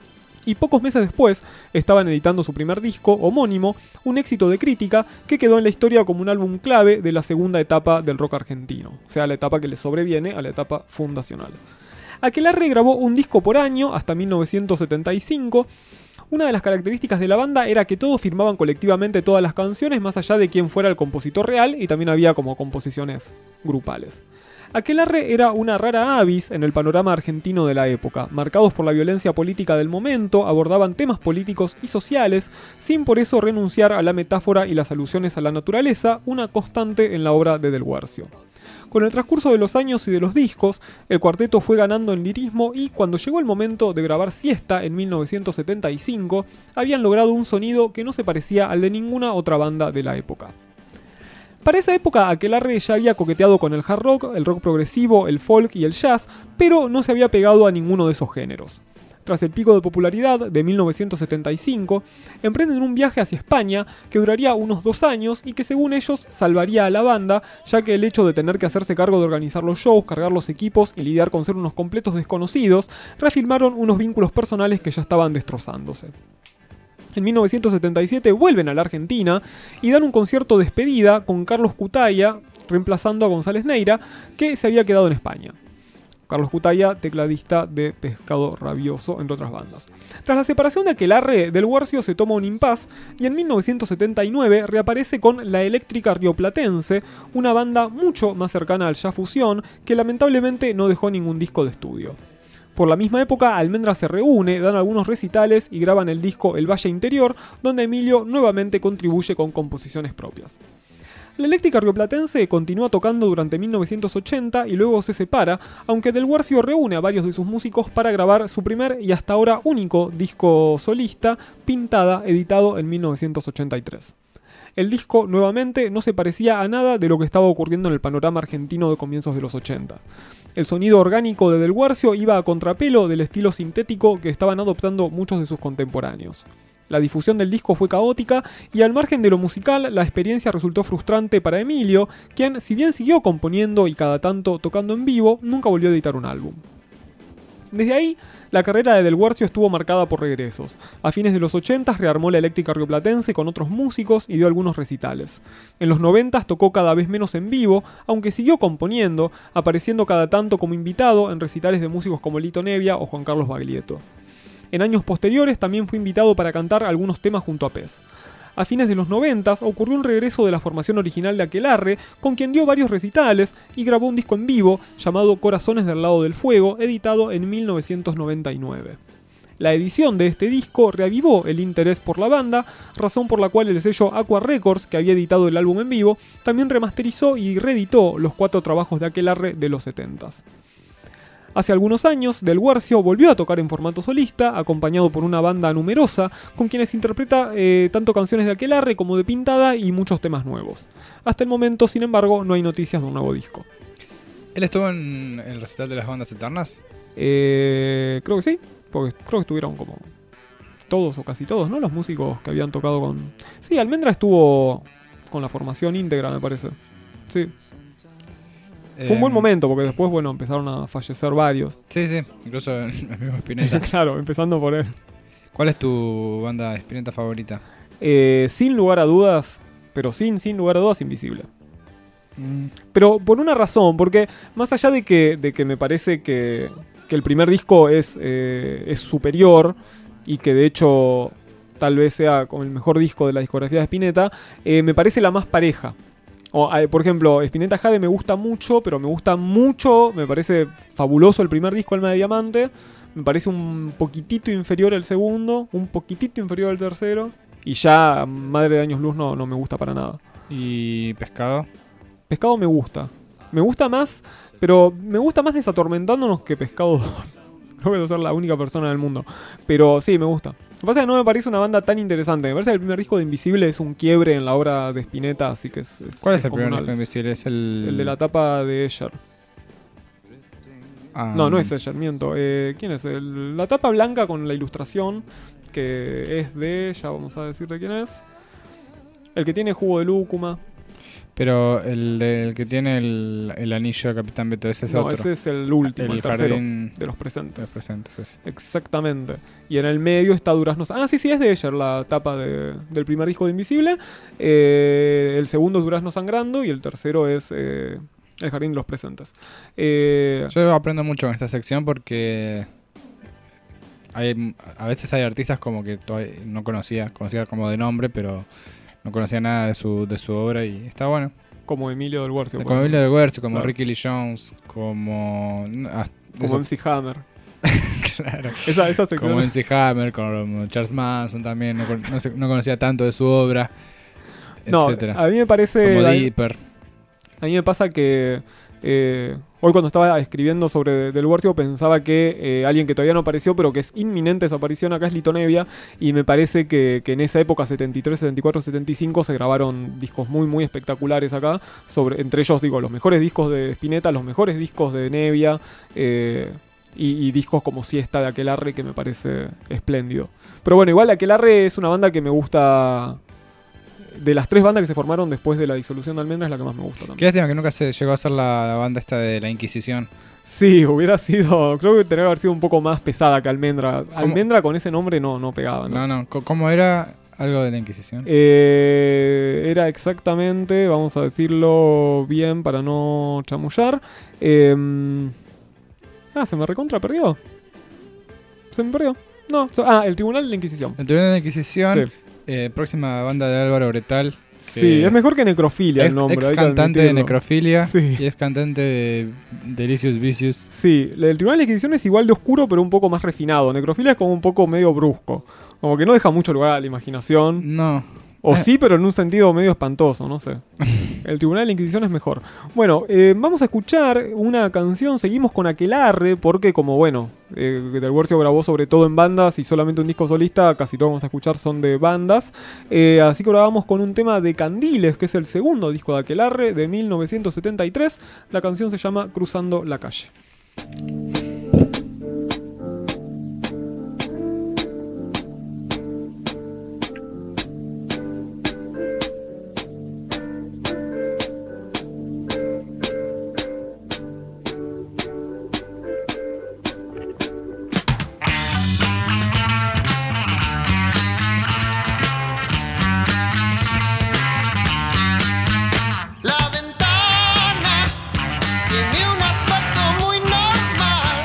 y pocos meses después estaban editando su primer disco, homónimo, un éxito de crítica que quedó en la historia como un álbum clave de la segunda etapa del rock argentino, o sea, la etapa que le sobreviene a la etapa fundacional. Aquelarre grabó un disco por año hasta mil novecientos setenta y cinco. Una de las características de la banda era que todos firmaban colectivamente todas las canciones, más allá de quién fuera el compositor real, y también había como composiciones grupales. Aquelarre era una rara avis en el panorama argentino de la época. Marcados por la violencia política del momento, abordaban temas políticos y sociales, sin por eso renunciar a la metáfora y las alusiones a la naturaleza, una constante en la obra de Del Guercio. Con el transcurso de los años y de los discos, el cuarteto fue ganando en lirismo y, cuando llegó el momento de grabar Siesta en mil novecientos setenta y cinco, habían logrado un sonido que no se parecía al de ninguna otra banda de la época. Para esa época, Aquelarre ya había coqueteado con el hard rock, el rock progresivo, el folk y el jazz, pero no se había pegado a ninguno de esos géneros. Tras el pico de popularidad de mil novecientos setenta y cinco, emprenden un viaje hacia España que duraría unos dos años y que según ellos salvaría a la banda, ya que el hecho de tener que hacerse cargo de organizar los shows, cargar los equipos y lidiar con ser unos completos desconocidos, reafirmaron unos vínculos personales que ya estaban destrozándose. En mil novecientos setenta y siete vuelven a la Argentina y dan un concierto de despedida con Carlos Cutaia, reemplazando a González Neira, que se había quedado en España. Carlos Cutaia, tecladista de Pescado Rabioso, entre otras bandas. Tras la separación de Aquelarre, Del Guercio se toma un impas y en mil novecientos setenta y nueve reaparece con La Eléctrica Rioplatense, una banda mucho más cercana al jazz fusión que lamentablemente no dejó ningún disco de estudio. Por la misma época, Almendra se reúne, dan algunos recitales y graban el disco El Valle Interior, donde Emilio nuevamente contribuye con composiciones propias. La Eléctrica Rioplatense continúa tocando durante mil novecientos ochenta y luego se separa, aunque Del Guercio reúne a varios de sus músicos para grabar su primer y hasta ahora único disco solista, Pintada, editado en mil novecientos ochenta y tres. El disco, nuevamente, no se parecía a nada de lo que estaba ocurriendo en el panorama argentino de comienzos de los ochenta. El sonido orgánico de Del Guercio iba a contrapelo del estilo sintético que estaban adoptando muchos de sus contemporáneos. La difusión del disco fue caótica y al margen de lo musical, la experiencia resultó frustrante para Emilio, quien, si bien siguió componiendo y cada tanto tocando en vivo, nunca volvió a editar un álbum. Desde ahí, la carrera de Del Guercio estuvo marcada por regresos. A fines de los ochenta rearmó la Eléctrica Rioplatense con otros músicos y dio algunos recitales. En los noventa tocó cada vez menos en vivo, aunque siguió componiendo, apareciendo cada tanto como invitado en recitales de músicos como Lito Nevia o Juan Carlos Baglietto. En años posteriores también fue invitado para cantar algunos temas junto a Pez. A fines de los noventa ocurrió un regreso de la formación original de Aquelarre, con quien dio varios recitales y grabó un disco en vivo llamado Corazones del Lado del Fuego, editado en mil novecientos noventa y nueve. La edición de este disco reavivó el interés por la banda, razón por la cual el sello Aqua Records, que había editado el álbum en vivo, también remasterizó y reeditó los cuatro trabajos de Aquelarre de los setentas. Hace algunos años, Del Guercio volvió a tocar en formato solista, acompañado por una banda numerosa, con quienes interpreta eh, tanto canciones de Aquelarre como de Pintada y muchos temas nuevos. Hasta el momento, sin embargo, no hay noticias de un nuevo disco.
¿Él estuvo en el recital de las bandas eternas?
Eh, creo que sí, porque creo que estuvieron como todos o casi todos, ¿no? Los músicos que habían tocado con... Sí, Almendra estuvo con la formación íntegra, me parece. Sí. Fue un buen momento, porque después, bueno, empezaron a fallecer varios.
Sí, sí, incluso el mismo Spinetta.
Claro, empezando por él.
¿Cuál es tu banda Spinetta favorita?
Eh, sin lugar a dudas, pero sin, sin lugar a dudas, Invisible. Mm. Pero por una razón, porque más allá de que, de que me parece que, que el primer disco es, eh, es superior y que de hecho tal vez sea como el mejor disco de la discografía de Spinetta, eh, me parece la más pareja. O, por ejemplo, Spinetta Jade me gusta mucho, pero me gusta mucho, me parece fabuloso el primer disco, Alma de Diamante. Me parece un poquitito inferior el segundo, un poquitito inferior al tercero. Y ya Madre de Años Luz no, no me gusta para nada.
¿Y Pescado?
Pescado me gusta. Me gusta más, pero me gusta más Desatormentándonos que Pescado dos. Creo que voy a ser la única persona en el mundo. Pero sí, me gusta. Lo que pasa es que no me parece una banda tan interesante. Me parece que el primer disco de Invisible es un quiebre en la obra de Spinetta, así que es, es
¿Cuál es,
es
el
comunal.
primer disco de Invisible? Es el...
el de la tapa de Escher. Ah, no, no es Escher, miento. Eh, ¿Quién es? El, la tapa blanca con la ilustración, que es de... Ya vamos a decirte quién es. El que tiene jugo de lúcuma.
Pero el del que tiene el, el anillo de Capitán Beto, ese es
no,
otro.
No, ese es el último, el, el tercero
jardín
de los presentes.
De los presentes, ese.
Exactamente. Y en el medio está Durazno. Ah, sí, sí, es de Escher, la tapa de, del primer disco de Invisible. Eh, el segundo es Durazno Sangrando y el tercero es eh, El Jardín de los Presentes. Eh,
Yo aprendo mucho en esta sección porque hay, a veces hay artistas como que todavía no conocía, conocía como de nombre, pero... No conocía nada de su, de su obra y está bueno.
Como Emilio Del Guercio.
Como Emilio Del Guercio, como
claro.
Ricky Lee Jones, como... Ah,
como
eso.
M C Hammer.
Claro.
Esa, esa se
como M C Hammer, como Charles Manson también. No, no, se, no conocía tanto de su obra,
no,
etcétera.
A mí me parece...
Como
a,
Dipper.
A mí me pasa que... Eh, hoy cuando estaba escribiendo sobre Del Guercio pensaba que eh, alguien que todavía no apareció pero que es inminente esa aparición acá es Lito Nevia, y me parece que, que en esa época setenta y tres, setenta y cuatro, setenta y cinco se grabaron discos muy muy espectaculares acá, sobre, entre ellos digo los mejores discos de Spinetta, los mejores discos de Nevia, eh, y, y discos como Siesta de Aquelarre, que me parece espléndido. Pero bueno, igual Aquelarre es una banda que me gusta. De las tres bandas que se formaron después de la disolución de Almendra, es la que más me gusta también.
Qué lástima que nunca se llegó a hacer la, la banda esta de la Inquisición.
Sí, hubiera sido. Creo que tendría que haber sido un poco más pesada que Almendra. ¿Cómo? Almendra con ese nombre no, no pegaba, ¿no?
No, no. ¿Cómo era algo de la Inquisición?
Eh, era exactamente, vamos a decirlo bien para no chamullar. Eh, ah, se me recontra perdió. Se me perdió. No, so, ah, el Tribunal de la Inquisición.
El Tribunal de la Inquisición.
Sí.
Eh, próxima banda de Álvaro Bretal.
Sí, es mejor que Necrofilia
es,
el nombre.
Ex cantante de Necrofilia, sí. Y es cantante de Delicious Vicious.
Sí, el Tribunal de la Inquisición es igual de oscuro, pero un poco más refinado. Necrofilia es como un poco medio brusco. Como que no deja mucho lugar a la imaginación.
No.
O sí, pero en un sentido medio espantoso, no sé. El Tribunal de la Inquisición es mejor. Bueno, eh, vamos a escuchar una canción. Seguimos con Aquelarre, porque como bueno, eh, Del Guercio grabó sobre todo en bandas y solamente un disco solista, casi todo vamos a escuchar son de bandas. Eh, así que ahora vamos con un tema de Candiles, que es el segundo disco de Aquelarre, de mil novecientos setenta y tres. La canción se llama Cruzando la Calle.
La ventana tiene un aspecto muy normal.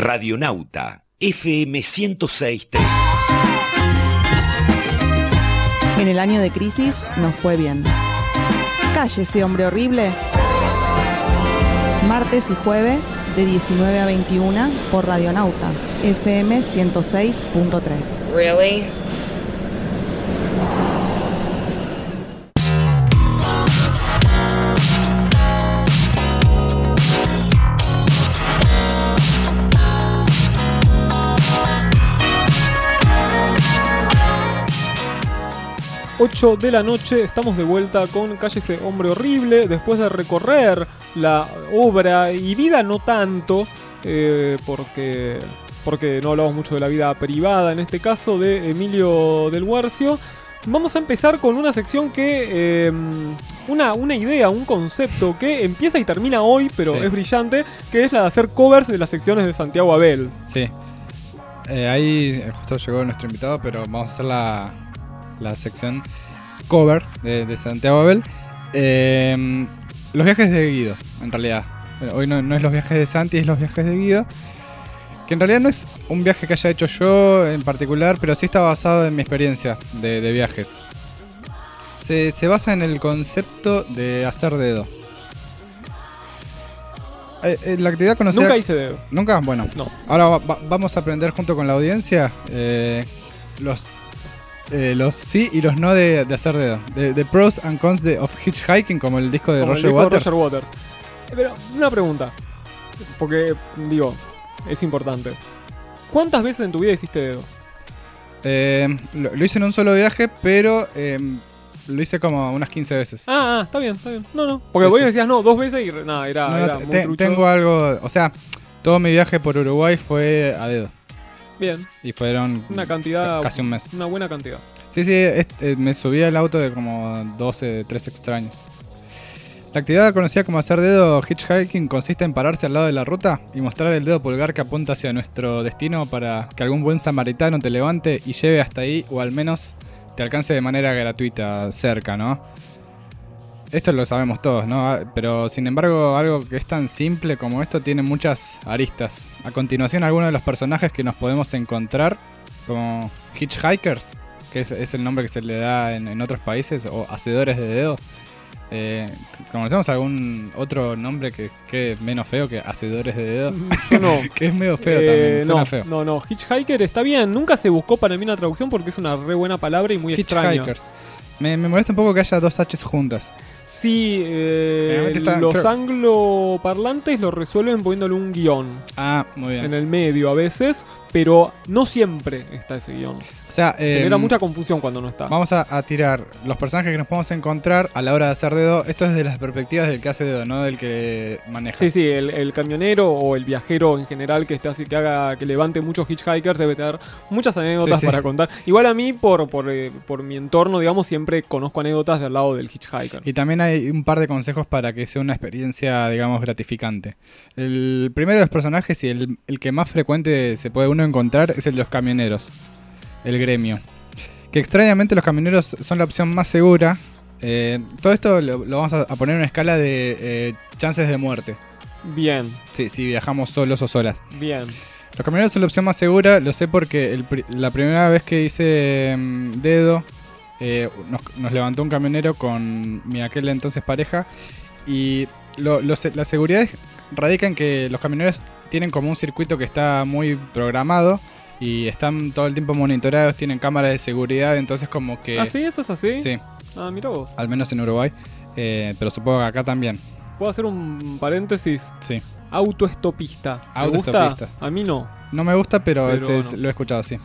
Radionauta, F M ciento seis punto tres.
En el año de crisis nos fue bien. Cállese, hombre horrible. Martes y jueves de diecinueve a veintiuna por Radionauta, F M ciento seis punto tres.
Really?
ocho de la noche, estamos de vuelta con Cállese Hombre Horrible, después de recorrer la obra y vida no tanto, eh, porque, porque no hablamos mucho de la vida privada, en este caso de Emilio del Guercio. Vamos a empezar con una sección que, eh, una, una idea, un concepto que empieza y termina hoy, pero sí, es brillante, que es la de hacer covers de las secciones de Santiago Abel.
Sí, eh, ahí justo llegó nuestro invitado, pero vamos a hacer la... la sección cover de, de Santiago Abel. Eh, los viajes de Guido, en realidad. Bueno, hoy no, no es los viajes de Santi, es los viajes de Guido. Que en realidad no es un viaje que haya hecho yo en particular, pero sí está basado en mi experiencia de, de viajes. Se, se basa en el concepto de hacer dedo. Eh, eh, la actividad conocida...
Nunca hice dedo.
¿Nunca? Bueno.
No.
Ahora va, va, vamos a aprender junto con la audiencia eh, los... Eh, los sí y los no de, de hacer dedo. The, the pros and cons de, of hitchhiking, como el disco de
como
Roger
el disco
Waters.
De Roger Waters. Pero una pregunta, porque digo, es importante. ¿Cuántas veces en tu vida hiciste dedo?
Eh, lo, lo hice en un solo viaje, pero eh, lo hice como unas quince veces.
Ah, ah, está bien, está bien. No, no. Porque
sí,
vos
sí.
decías no, dos veces y nada, era,
no,
era
te,
muy
te,
trucho.
Tengo algo, o sea, todo mi viaje por Uruguay fue a dedo.
Bien.
Y fueron
una cantidad,
casi un mes.
Una buena cantidad.
Sí, sí, este, me subí al auto de como doce, trece extraños. La actividad conocida como hacer dedo hitchhiking consiste en pararse al lado de la ruta y mostrar el dedo pulgar que apunta hacia nuestro destino para que algún buen samaritano te levante y lleve hasta ahí, o al menos te alcance de manera gratuita cerca, ¿no? Esto lo sabemos todos, ¿no? Pero sin embargo, algo que es tan simple como esto tiene muchas aristas. A continuación, algunos de los personajes que nos podemos encontrar, como hitchhikers, que es, es el nombre que se le da en, en otros países, o hacedores de dedo. Eh, ¿Conocemos algún otro nombre que quede menos feo que hacedores de dedo?
Yo no.
Que es medio feo
eh,
también, suena
no,
feo.
No, no, hitchhiker está bien. Nunca se buscó para mí una traducción porque es una re buena palabra y muy extraña.
Hitchhikers. Me, me molesta un poco que haya dos H's juntas.
Sí, eh,
está,
los
creo...
angloparlantes lo resuelven poniéndole un guión.
Ah, muy bien.
En el medio a veces, pero no siempre está ese guión.
O sea, eh,
genera mucha confusión cuando no está.
Vamos a, a tirar los personajes que nos podemos encontrar a la hora de hacer dedo. Esto es de las perspectivas del que hace dedo, no del que maneja.
Sí, sí, el, el camionero o el viajero en general que esté así, que haga, que levante muchos hitchhikers debe tener muchas anécdotas
sí, sí.
para contar. Igual a mí, por, por, eh, por mi entorno, digamos, siempre conozco anécdotas del lado del hitchhiker.
Y también hay un par de consejos para que sea una experiencia, digamos, gratificante. El primero de los personajes y el, el que más frecuente se puede uno encontrar es el de los camioneros, el gremio. Que extrañamente los camioneros son la opción más segura. Eh, todo esto lo, lo vamos a, a poner en una escala de eh, chances de muerte.
Bien.
Sí, si viajamos solos o solas.
Bien.
Los camioneros son la opción más segura, lo sé porque el, la primera vez que hice um, dedo, eh, nos, nos levantó un camionero con mi aquel entonces pareja. Y lo, lo, la seguridad radica en que los camioneros tienen como un circuito que está muy programado. Y están todo el tiempo monitoreados, tienen cámaras de seguridad, entonces como que...
¿Ah, sí? ¿Eso es así?
Sí.
Ah, mira vos.
Al menos en Uruguay, eh, pero supongo que acá también.
¿Puedo hacer un paréntesis?
Sí.
Autoestopista. ¿Te
Autoestopista.
gusta? A mí no.
No me gusta, pero,
pero
es, es,
no.
lo he escuchado, sí.
Sí.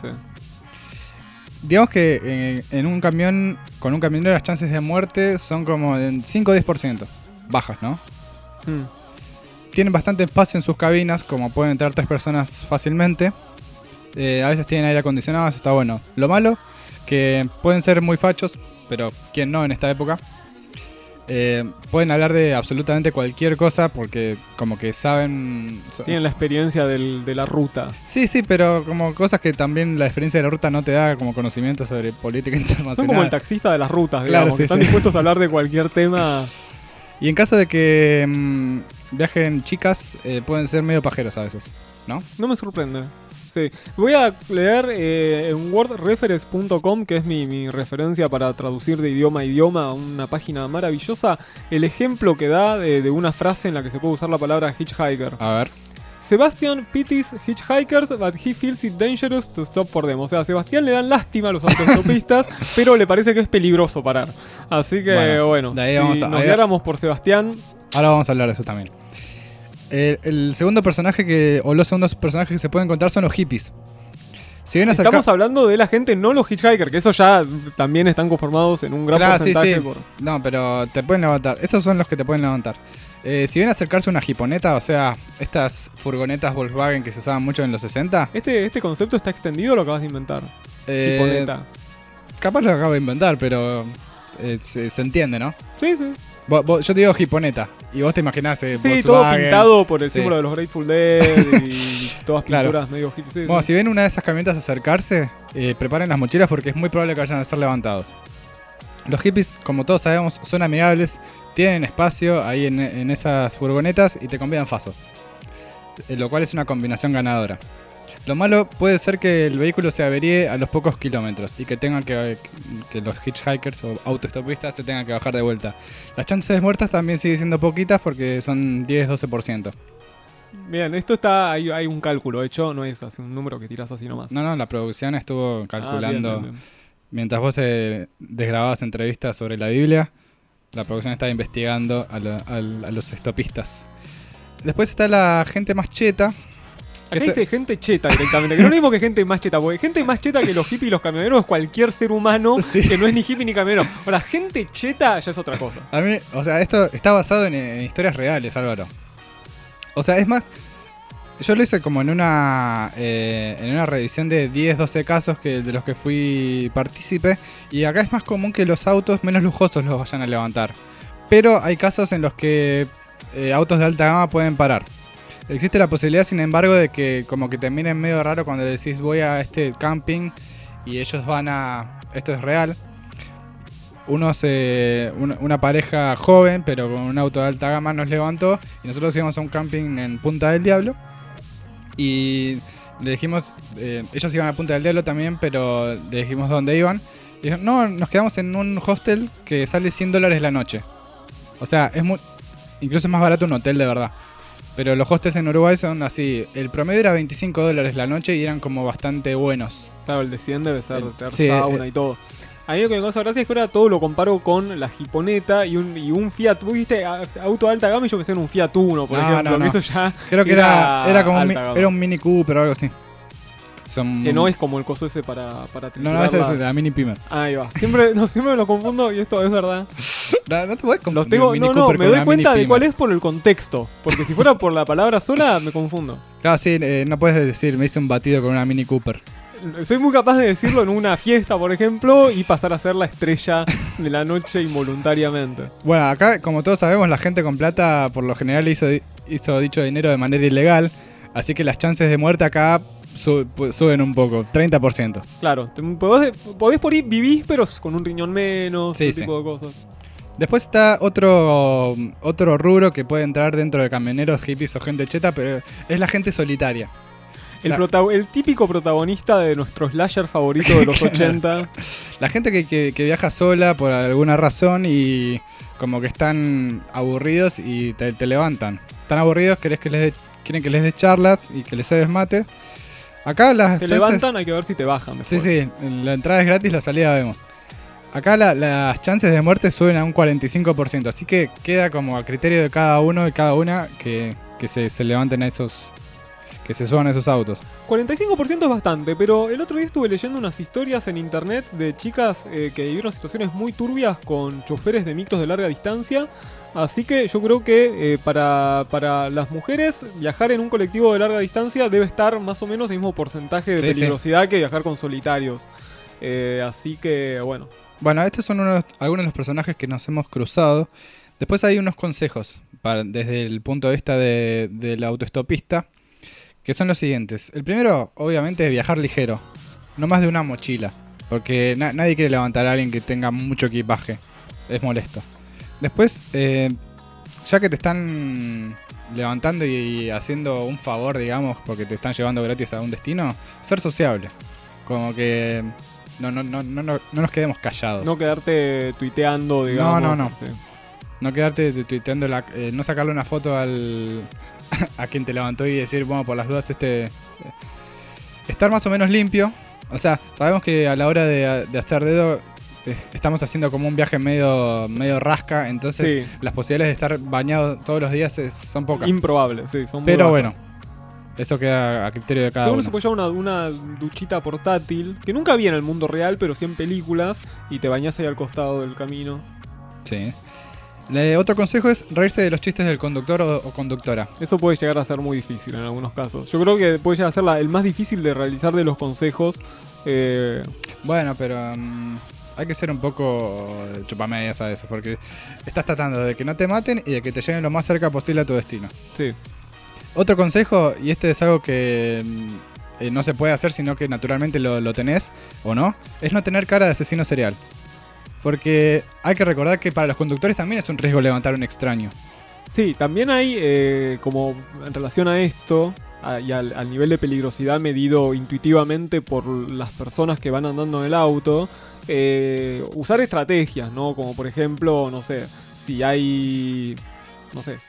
Digamos que eh, en un camión, con un camionero las chances de muerte son como en cinco o diez por ciento. Bajas, ¿no?
Hmm.
Tienen bastante espacio en sus cabinas, como pueden entrar tres personas fácilmente. Eh, a veces tienen aire acondicionado, eso está bueno. Lo malo, que pueden ser muy fachos, pero ¿quién no en esta época? Eh, pueden hablar de absolutamente cualquier cosa porque como que saben...
Tienen la experiencia del, de la ruta.
Sí, sí, pero como cosas que también la experiencia de la ruta no te da, como conocimiento sobre política internacional.
Son como el taxista de las rutas,
claro,
digamos,
sí,
que están
sí.
dispuestos a hablar de cualquier tema.
Y en caso de que mmm, viajen chicas, eh, pueden ser medio pajeros a veces. ¿no?
No me sorprende. Sí. Voy a leer eh, en word reference punto com, que es mi, mi referencia para traducir de idioma a idioma, una página maravillosa, el ejemplo que da de, de una frase en la que se puede usar la palabra hitchhiker.
A ver.
Sebastian pities hitchhikers, but he feels it dangerous to stop for them. O sea, a Sebastián le dan lástima a los autostopistas, pero le parece que es peligroso parar. Así que, bueno,
bueno de ahí
si
vamos a,
nos
ahí
guiáramos por Sebastián...
Ahora vamos a hablar de eso también. El, el segundo personaje que, o los segundos personajes que se pueden encontrar son los hippies. Si bien acerca...
Estamos hablando de la gente, no los hitchhikers, que eso ya también están conformados en un gran
claro,
porcentaje.
Sí, sí. Por... No, pero te pueden levantar. Estos son los que te pueden levantar. Eh, si bien acercarse a una hiponeta, o sea, estas furgonetas Volkswagen que se usaban mucho en los sesenta.
¿Este, este concepto está extendido o lo acabas de inventar?
Eh,
hiponeta.
Capaz lo acabo de inventar, pero eh, se, se entiende, ¿no?
Sí, sí.
Vos, vos, yo te digo hiponeta y vos te imaginás eh,
sí,
Volkswagen.
Todo pintado por el
sí.
símbolo de los Grateful Dead y todas pinturas claro. medio hippies. Sí,
bueno,
sí.
si ven una de esas camionetas acercarse, eh, preparen las mochilas porque es muy probable que vayan a ser levantados. Los hippies, como todos sabemos, son amigables, tienen espacio ahí en, en esas furgonetas y te convidan faso, eh, lo cual es una combinación ganadora. Lo malo puede ser que el vehículo se averíe a los pocos kilómetros y que tengan que, que los hitchhikers o autostopistas se tengan que bajar de vuelta. Las chances de muertas también siguen siendo poquitas porque son diez a doce por ciento.
Bien, esto está, hay, hay un cálculo hecho, no es así un número que tirás así nomás.
No, no, la producción estuvo calculando,
ah, bien, bien, bien.
Mientras vos eh, desgrababas entrevistas sobre la Biblia, la producción estaba investigando a, lo, a, a los estopistas. Después está la gente más cheta.
Acá dice gente cheta directamente, que no es lo mismo que gente más cheta, porque gente más cheta que los hippies y los camioneros es cualquier ser humano sí. que no es ni hippie ni camionero. Ahora, gente cheta ya es otra cosa.
A mí, o sea, esto está basado en, en historias reales, Álvaro. O sea, es más, yo lo hice como en una eh, en una revisión de diez, doce casos que, de los que fui partícipe, y acá es más común que los autos menos lujosos los vayan a levantar. Pero hay casos en los que eh, autos de alta gama pueden parar. Existe la posibilidad, sin embargo, de que como que te miren medio raro cuando le decís voy a este camping y ellos van a... Esto es real. Unos, eh, una, una pareja joven, pero con un auto de alta gama nos levantó y nosotros íbamos a un camping en Punta del Diablo. Y le dijimos, eh, ellos iban a Punta del Diablo también, pero le dijimos dónde iban. Y dijeron, no, nos quedamos en un hostel que sale cien dólares la noche. O sea, es muy, incluso es más barato un hotel de verdad. Pero los hostels en Uruguay son así. El promedio era veinticinco dólares la noche y eran como bastante buenos.
Claro, el de cien debe ser tener
sí,
sauna
eh,
y todo. A mí lo que me causa gracia es que ahora todo lo comparo con la hiponeta y un, y un Fiat. Vos viste auto de alta gama y yo pensé en un Fiat Uno, por
no,
ejemplo.
No, no.
Eso ya
creo que era, era como un, era un Mini Cooper o algo así. Son...
Que no es como el coso ese para, para
No, no, ese es la Mini Pimer.
Ahí va. Siempre, no, siempre me lo confundo y esto es verdad.
No, no te puedes confundir.
Los tengo, no, no, me doy cuenta de cuál es por el contexto. Porque si fuera por la palabra sola, me confundo.
Claro, sí, eh, no puedes decir, me hice un batido con una Mini Cooper.
Soy muy capaz de decirlo en una fiesta, por ejemplo, y pasar a ser la estrella de la noche involuntariamente.
Bueno, acá, como todos sabemos, la gente con plata por lo general hizo, hizo dicho dinero de manera ilegal. Así que las chances de muerte acá suben un poco, treinta por ciento.
Claro, podés, podés por ahí vivir, pero con un riñón menos,
sí,
ese
sí.
tipo de cosas.
Después está otro, otro rubro que puede entrar dentro de camioneros, hippies o gente cheta, pero es la gente solitaria.
El,
la...
prota- el típico protagonista de nuestro slasher favorito de los ochenta.
La gente que, que, que viaja sola por alguna razón y como que están aburridos y te, te levantan. Están aburridos, querés que les de, quieren que les des charlas y que les cedes mate. Acá las
te
chances...
levantan, hay que ver si te bajan. Mejor.
Sí, sí, la entrada es gratis, la salida vemos. Acá la, las chances de muerte suben a un cuarenta y cinco por ciento, así que queda como a criterio de cada uno y cada una que, que se, se levanten a esos... que se suban a esos autos.
cuarenta y cinco por ciento es bastante, pero el otro día estuve leyendo unas historias en internet de chicas eh, que vivieron situaciones muy turbias con choferes de micros de larga distancia. Así que yo creo que eh, para, para las mujeres viajar en un colectivo de larga distancia debe estar más o menos el mismo porcentaje de
sí,
peligrosidad
sí.
que viajar con solitarios. Eh, así que bueno.
Bueno, estos son unos, algunos de los personajes que nos hemos cruzado. Después hay unos consejos para, desde el punto de vista de, del autoestopista, que son los siguientes. El primero, obviamente, es viajar ligero, no más de una mochila, porque na- nadie quiere levantar a alguien que tenga mucho equipaje, es molesto. Después, eh, ya que te están levantando y haciendo un favor, digamos, porque te están llevando gratis a un destino, ser sociable. Como que no, no, no, no, no, no nos quedemos callados.
No quedarte tuiteando, digamos.
No, no, no.
Sí.
No quedarte tuiteando, la, eh, no sacarle una foto al a quien te levantó y decir, bueno, por las dudas, este... Eh, estar más o menos limpio. O sea, sabemos que a la hora de, de hacer dedo eh, estamos haciendo como un viaje medio, medio rasca, entonces
Sí.
las posibilidades de estar bañado todos los días es- son pocas.
Improbable, sí, son muy
Pero
bajas.
bueno, eso queda a criterio de cada
Seguro
uno.
se puede llevar una, una duchita portátil, que nunca vi en el mundo real, pero sí en películas, y te bañás ahí al costado del camino.
Sí. Le- otro consejo es reírse de los chistes del conductor o, o conductora.
Eso puede llegar a ser muy difícil en algunos casos. Yo creo que puede llegar a ser la- el más difícil de realizar de los consejos. Eh,
Bueno, pero um, hay que ser un poco chupamedias a veces, porque estás tratando de que no te maten y de que te lleguen lo más cerca posible a tu destino.
Sí.
Otro consejo, y este es algo que mm, eh, no se puede hacer, sino que naturalmente lo, lo tenés o no, es no tener cara de asesino serial. Porque hay que recordar que para los conductores también es un riesgo levantar a un extraño.
Sí, también hay, eh, como en relación a esto, a- y al, al nivel de peligrosidad medido intuitivamente por las personas que van andando en el auto, eh, usar estrategias, ¿no? Como por ejemplo, no sé, si hay, no sé,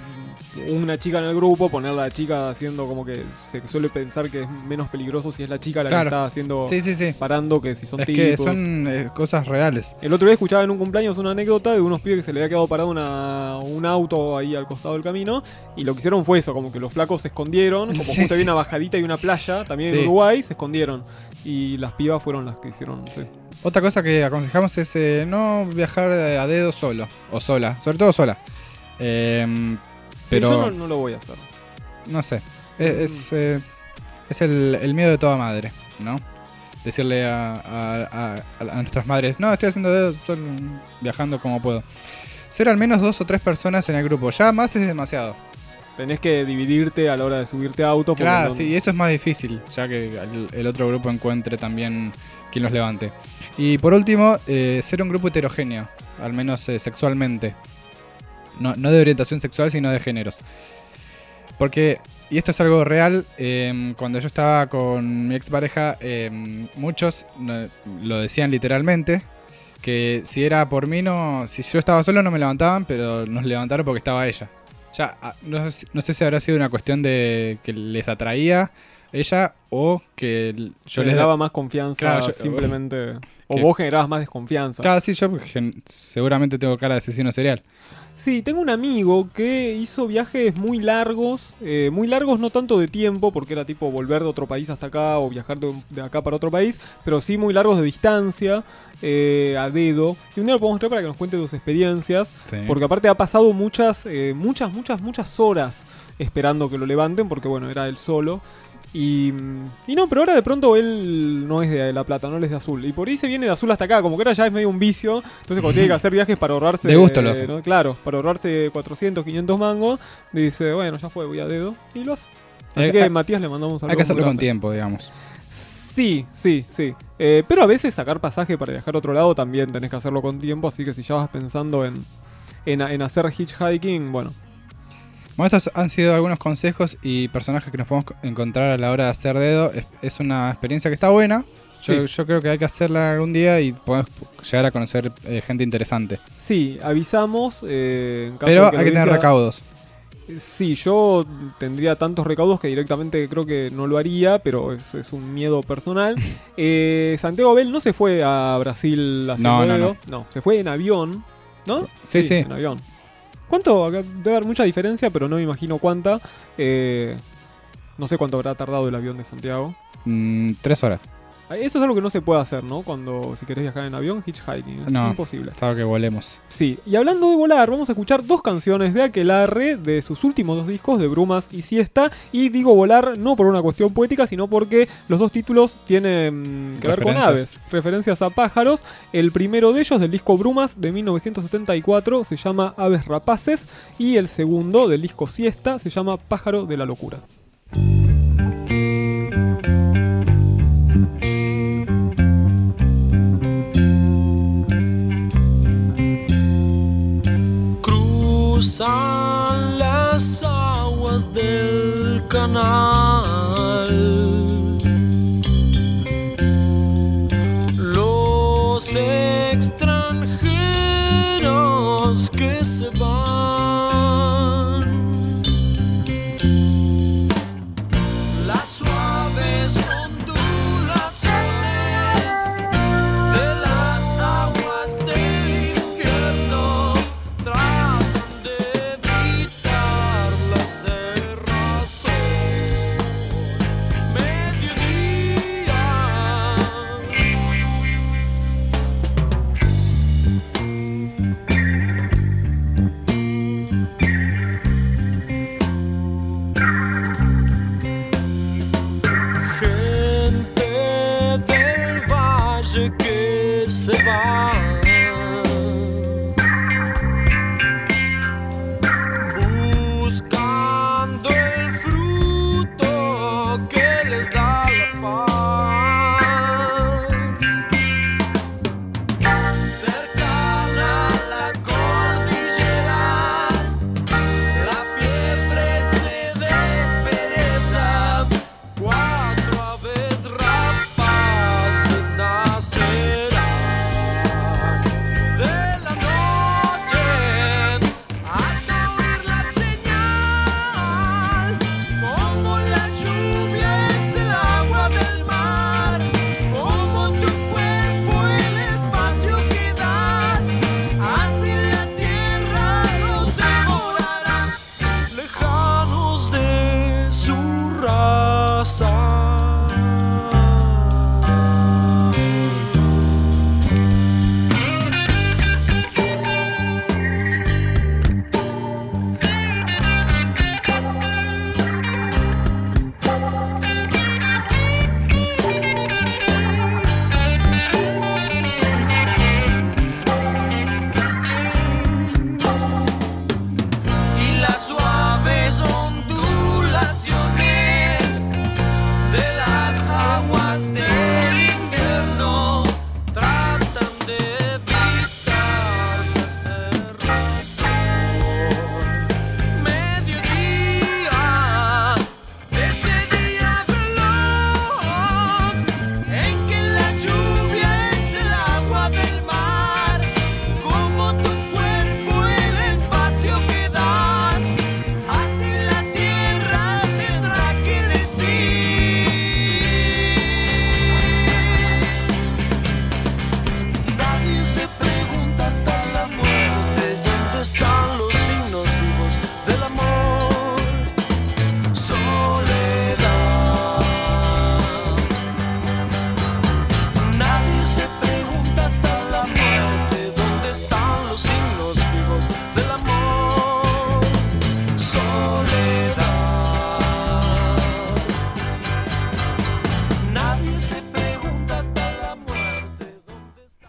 una chica en el grupo, poner a la chica haciendo como que se suele pensar que es menos peligroso si es la chica la
Claro.
que está haciendo,
Sí, sí, sí.
parando, que si son
Es
tipos.
que son eh, cosas reales.
El otro día escuchaba en un cumpleaños una anécdota de unos pibes que se le había quedado parado una, un auto ahí al costado del camino, y lo que hicieron fue eso, como que los flacos se escondieron, como
Sí,
justo había
sí.
una bajadita y una playa, también
Sí.
en Uruguay, se escondieron. Y las pibas fueron las que hicieron, sí.
Otra cosa que aconsejamos es eh, no viajar eh, a dedo solo o sola, sobre todo sola. Eh, pero
Yo no, no lo voy a hacer.
no sé, es, es, eh, es el, el miedo de toda madre, ¿no? Decirle a, a- a- a nuestras madres, no, estoy haciendo dedo solo, viajando como puedo. Ser al menos dos o tres personas en el grupo, ya más es demasiado.
Tenés que dividirte a la hora de subirte a auto. porque
Claro,
no-
sí, y eso es más difícil, ya que el, el otro grupo encuentre también quien los levante. Y por último, eh, ser un grupo heterogéneo, al menos eh, sexualmente. No, no de orientación sexual, sino de géneros. Porque, y esto es algo real, eh, cuando yo estaba con mi expareja, eh, muchos no- lo decían literalmente, que si era por mí, no, si yo estaba solo no me levantaban, pero nos levantaron porque estaba ella. Ya, ah, no, sé- no sé si habrá sido una cuestión de que les atraía ella o que l- yo
les
les
daba
da-
más confianza,
Claro, yo-
simplemente. O
que-
vos generabas más desconfianza.
Claro, sí, yo gen- seguramente tengo cara de asesino serial.
Sí, tengo un amigo que hizo viajes muy largos, eh, muy largos no tanto de tiempo, porque era tipo volver de otro país hasta acá o viajar de, de acá para otro país, pero sí muy largos de distancia, eh, a dedo. Y un día lo podemos traer para que nos cuente sus experiencias,
Sí.
porque aparte ha pasado muchas, eh, muchas, muchas, muchas horas esperando que lo levanten, porque bueno, era él solo. Y, y no, pero ahora de pronto él no es de La Plata, no él es de Azul. Y por ahí se viene de Azul hasta acá, como que ahora ya es medio un vicio. Entonces cuando tiene que hacer viajes para ahorrarse...
De gusto lo hace.
¿no? Claro, para ahorrarse cuatrocientos, quinientos mangos, dice, bueno, ya fue, voy a dedo. Y lo hace. Así
Eh,
que
hay-
Matías le mandamos un
Hay que
saludo
hacerlo
muy
con
grande.
tiempo, digamos.
Sí, sí, sí. Eh, pero a veces sacar pasaje para viajar a otro lado también tenés que hacerlo con tiempo. Así que si ya vas pensando en, en, en hacer hitchhiking, bueno...
Bueno, estos han sido algunos consejos y personajes que nos podemos co- encontrar a la hora de hacer dedo. Es, es una experiencia que está buena. Yo,
Sí.
yo creo que hay que hacerla algún día y podemos llegar a conocer eh, gente interesante.
Sí, avisamos. eh, en caso
Pero
de
hay que
la
tener
audiencia-
recaudos.
Sí, yo tendría tantos recaudos que directamente creo que no lo haría, pero es, es un miedo personal. Eh, Santiago Abel no se fue a Brasil haciendo
No, no,
dedo.
no.
No, se fue en avión, ¿no?
Sí, sí.
en avión. ¿Cuánto? Acá debe haber mucha diferencia, pero no me imagino cuánta. Eh, no sé cuánto habrá tardado el avión de Santiago.
Mm, tres horas.
Eso es algo que no se puede hacer, ¿no? Cuando si querés viajar en avión, hitchhiking. Es
No,
imposible.
Claro que volemos.
Sí, y hablando de volar, vamos a escuchar dos canciones de Aquelarre de sus últimos dos discos, de Brumas y Siesta. Y digo volar no por una cuestión poética, sino porque los dos títulos tienen que ver con
Referencias.
aves, referencias a pájaros. El primero de ellos, del disco Brumas de mil novecientos setenta y cuatro, se llama Aves Rapaces. Y el segundo, del disco Siesta, se llama Pájaro de la Locura.
cruzan las aguas del canal. Los extranjeros que se van, las suaves ondulaciones de las aguas del invierno tratan de evitar la cerrazón. Mediodía, gente del valle que se va, buscando el fruto que les da la paz. Cercana a la cordillera, la fiebre se despereza. Cuatro aves rapaces nacerán de la noche hasta oír la señal. Como la lluvia es el agua del mar, como tu cuerpo el espacio que das, así la tierra los devorará, lejanos de su raza. Y las suaves ondulaciones de las aguas del invierno tratan de evitar la cerrazón. Mediodía, este día veloz en que la lluvia es el agua del mar, como tu cuerpo el espacio que das, así la tierra tendrá que decir. Nadie se pregunta hasta la muerte dónde están los signos vivos del amor. Soledad. Nadie se pregunta hasta la muerte dónde están los signos vivos del amor. Soledad. Nadie se pregunta hasta la muerte dónde están.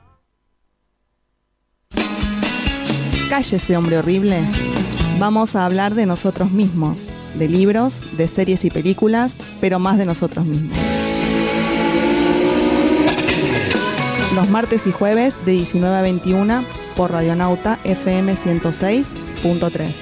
Cállese, hombre horrible. Vamos a hablar de nosotros mismos, de libros, de series y películas, pero más de nosotros mismos. Los martes y jueves de diecinueve a veintiuna por Radionauta F M ciento seis punto tres.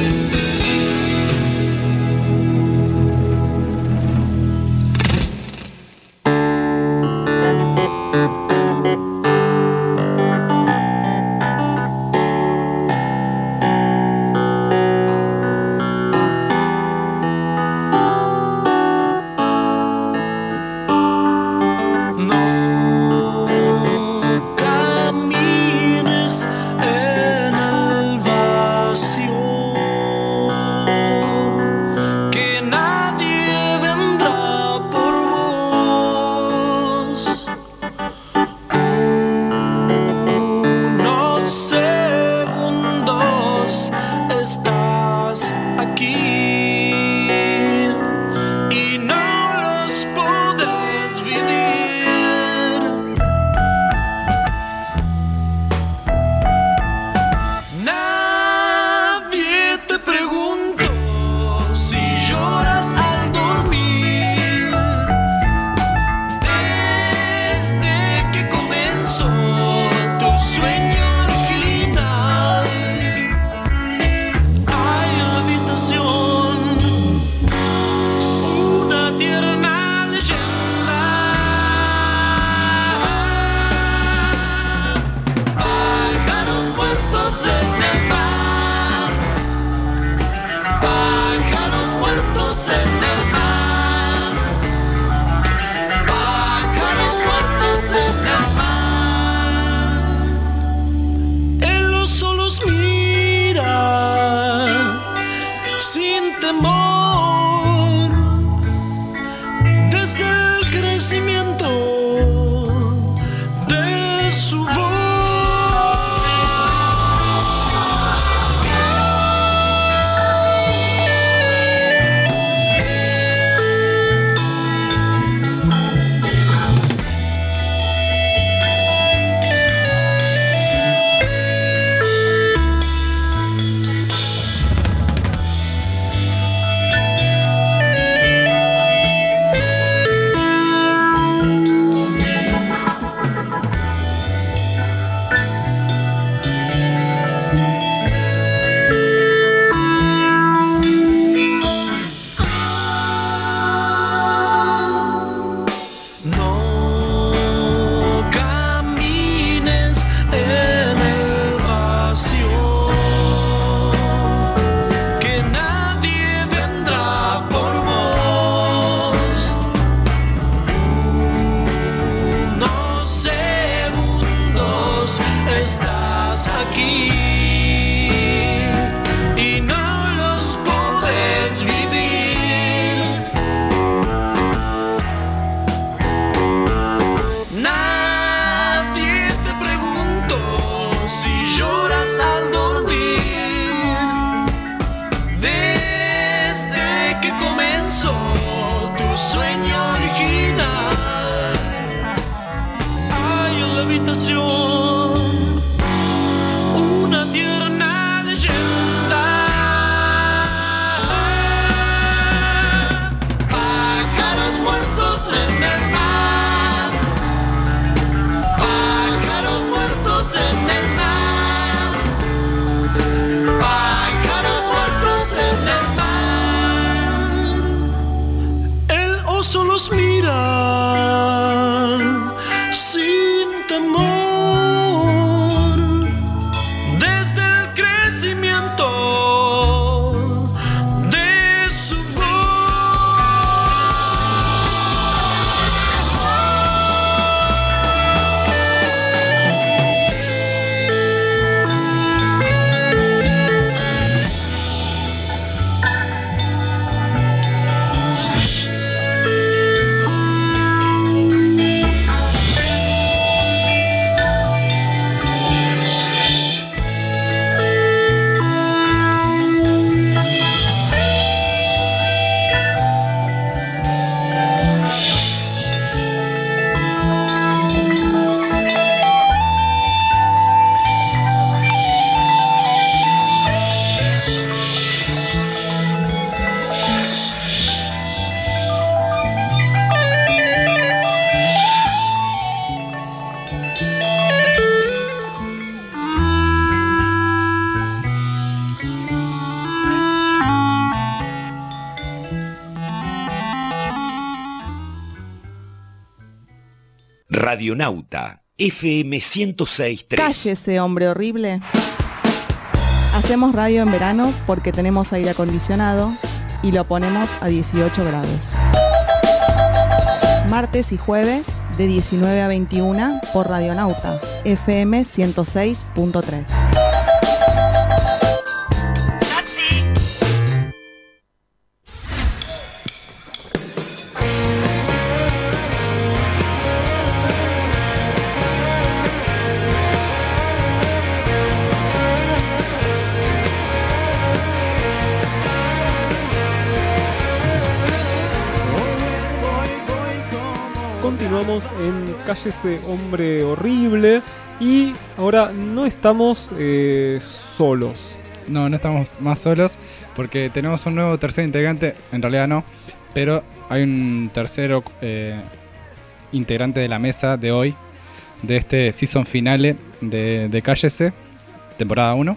No camines en el vacío. y no los podés vivir. Nadie te preguntó si lloras al dormir. Desde que comenzó tu sueño original, hay en la habitación una tierna leyenda. Pájaros muertos en el mar, pájaros muertos en el mar, pájaros muertos en el mar. El oso los mira sin temor desde el crecimiento de su
Radionauta F M ciento seis punto tres.
Cállese, hombre horrible. Hacemos radio en verano porque tenemos aire acondicionado y lo ponemos a dieciocho grados. Martes y jueves de diecinueve a veintiuna por Radionauta F M ciento seis punto tres.
Continuamos en Cállese, hombre horrible. Y ahora no estamos eh, solos.
No, no estamos más solos porque tenemos un nuevo tercer integrante. En realidad no, pero hay un tercero eh, integrante de la mesa de hoy, de este season finale de, de Cállese, temporada uno.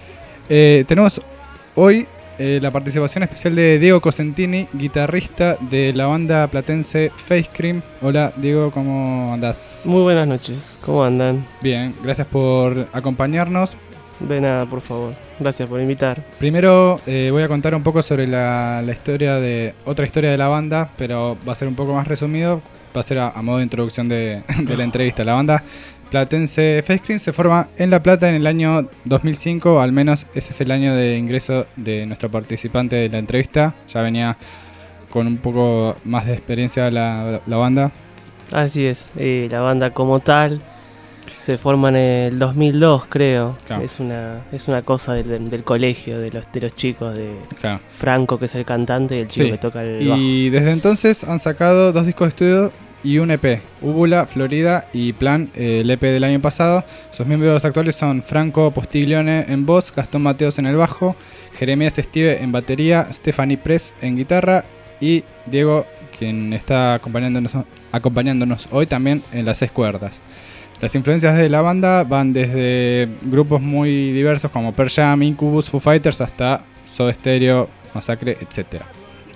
Eh, tenemos hoy eh, la participación especial de Diego Cosentini, guitarrista de la banda platense Face Cream. Hola Diego, ¿cómo andás?
Muy buenas noches, ¿cómo andan?
Bien, gracias por acompañarnos.
De nada, por favor, gracias por invitar.
Primero eh, voy a contar un poco sobre la, la historia de otra historia de la banda, pero va a ser un poco más resumido, va a ser a, a modo de introducción de, de la entrevista. La banda platense Face Cream se forma en La Plata en el año dos mil cinco, al menos ese es el año de ingreso de nuestro participante de la entrevista. Ya venía con un poco más de experiencia la, la banda.
Así es, eh, la banda como tal se forma en el dos mil dos, creo. Claro. Es una es una cosa del, del colegio, de los de los chicos, de claro. Franco, que es el cantante, y el chico sí. que toca el bajo.
Y desde entonces han sacado dos discos de estudio y un E P, Úbula, Florida y Plan, eh, el E P del año pasado. Sus miembros actuales son Franco Postiglione en voz, Gastón Mateos en el bajo, Jeremías Estive en batería, Stephanie Press en guitarra y Diego, quien está acompañándonos, acompañándonos hoy también en las seis cuerdas. Las influencias de la banda van desde grupos muy diversos como Pearl Jam, Incubus, Foo Fighters hasta Soda Stereo, Masacre, etcétera.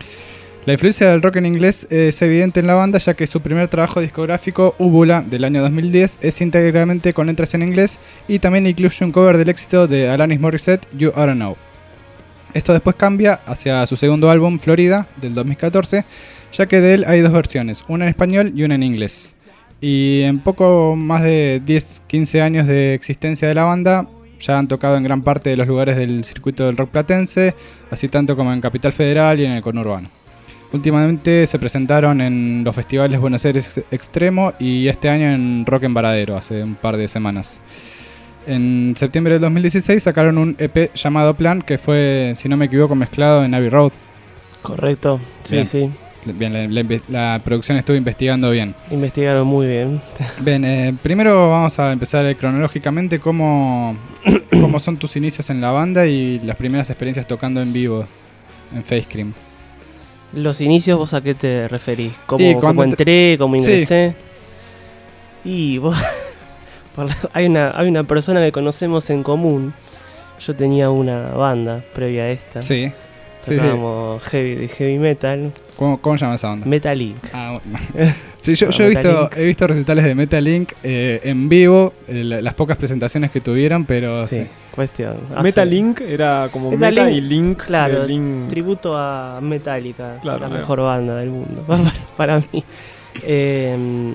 La influencia del rock en inglés es evidente en la banda, ya que su primer trabajo discográfico, Úbula, del año dos mil diez, es íntegramente con letras en inglés y también incluye un cover del éxito de Alanis Morissette, You Oughta Know. Esto después cambia hacia su segundo álbum, Florida, del dos mil catorce, ya que de él hay dos versiones, una en español y una en inglés. Y en poco más de diez a quince años de existencia de la banda, ya han tocado en gran parte de los lugares del circuito del rock platense, así tanto como en Capital Federal y en el conurbano. Últimamente se presentaron en los festivales Buenos Aires Extremo y este año en Rock en Varadero, hace un par de semanas. En septiembre del dos mil dieciséis sacaron un E P llamado Plan, que fue, si no me equivoco, mezclado en Abbey Road.
Correcto, sí,
bien.
sí.
Bien, la, la, la producción estuvo investigando bien.
Investigaron muy bien.
Bien, eh, primero vamos a empezar cronológicamente cómo, cómo son tus inicios en la banda y las primeras experiencias tocando en vivo en Facecream.
Los inicios, ¿vos a qué te referís? ¿Cómo,
Sí,
cómo
cuando te-
entré? ¿Cómo ingresé?
Sí.
Y vos... por la- hay, una, hay una persona que conocemos en común. Yo tenía una banda previa a esta.
Sí. Sí,
Tocábamos heavy, de heavy metal.
¿Cómo, cómo se llama esa banda?
Metalink.
Ah, bueno. Sí, yo, yo he, visto, he visto recitales de Metalink eh, en vivo, eh, la- las pocas presentaciones que tuvieron, pero
Sí,
sí.
cuestión. Hace-
Metalink era como
Metalink,
Meta y Link.
Claro,
de Link.
tributo a Metallica,
Claro,
la
ahí va.
mejor banda del mundo, para, para mí. Eh,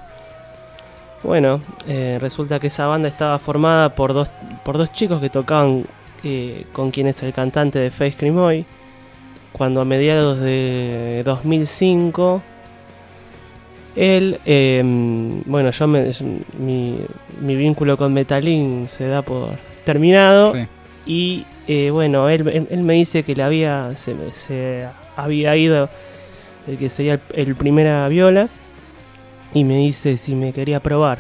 bueno, eh, resulta que esa banda estaba formada por dos, por dos chicos que tocaban eh, con quien es el cantante de Facecream hoy, cuando a mediados de dos mil cinco... Él, eh, bueno, yo me, mi, mi vínculo con Metalink se da por terminado.
Sí.
Y eh, bueno, él, él, él me dice que le había, se, se había ido el que sería el, el primera viola. Y me dice si me quería probar.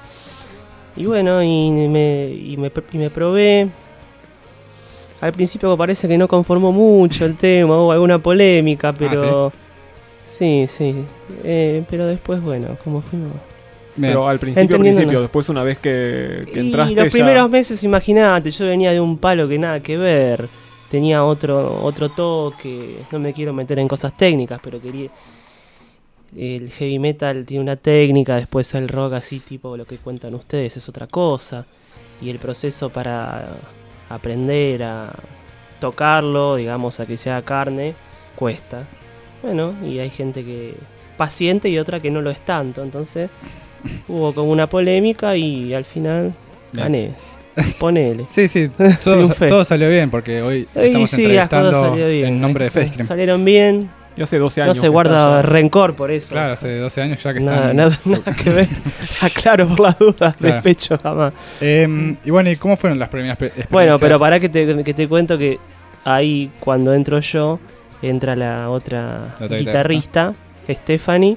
Y bueno, y me, y me, y me probé. Al principio parece que no conformó mucho el tema, hubo alguna polémica, pero... Sí, sí, eh, pero después, bueno, como fuimos.
Pero al principio, al
Entendiéndonos.
principio, después una vez que, que entraste
Y los
ya-
primeros meses, imagínate, yo venía de un palo que nada que ver. Tenía otro otro toque. No me quiero meter en cosas técnicas, pero quería... El heavy metal tiene una técnica, después el rock así tipo lo que cuentan ustedes es otra cosa. Y el proceso para aprender a tocarlo, digamos, a que sea carne, cuesta. Bueno, y hay gente que paciente y otra que no lo es tanto. Entonces hubo como una polémica y al final gané. Ponele.
Sí, sí, todo,
Triunfé.
todo salió bien porque hoy
Y
estamos
sí, las cosas
entrevistando
salió bien.
en nombre de
Sal-
Facecream.
Salieron bien.
Y hace doce
No
años
se
que
guarda
está ya.
rencor por eso.
Claro, hace doce años ya que
Nada,
están...
nada, nada que ver. Aclaro por las dudas,
Claro.
despecho jamás.
Eh, y bueno, ¿y cómo fueron las primeras pre- experiencias?
Bueno, pero para que te, que te cuento que ahí cuando entro yo, entra la otra
La otra
guitarrista, Stephanie.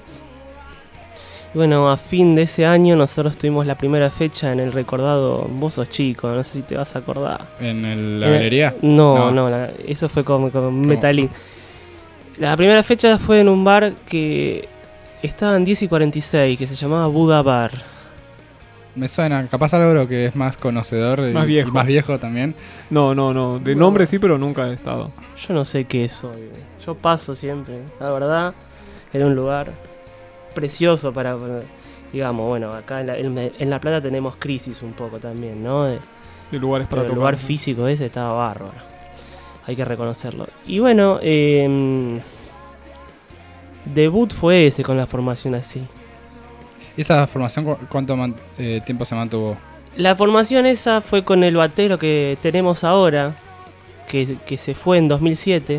Y bueno, a fin de ese año nosotros tuvimos la primera fecha en el recordado, vos sos chico, no sé si te vas a acordar.
¿En el- la
Eh,
galería?
No,
No.
no, la- eso fue con, con Metallic. La primera fecha fue en un bar que estaba en diez y cuarenta y seis, que se llamaba Buda Bar.
Me suena, capaz algo que es más conocedor y,
Más viejo.
y más viejo también.
No, no, no. De nombre sí, pero nunca he estado.
Yo no sé qué es hoy. Yo paso siempre. La verdad, era un lugar precioso para, para- digamos, bueno, acá en la, en, en La Plata tenemos crisis un poco también, ¿no? De,
De lugares para
pero el
tocar.
lugar físico ese estaba bárbaro. Hay que reconocerlo. Y bueno, eh, debut fue ese con la formación así.
¿Y esa formación cu- cuánto man- eh, tiempo se mantuvo?
La formación esa fue con el batero que tenemos ahora, que, que se fue en dos mil siete.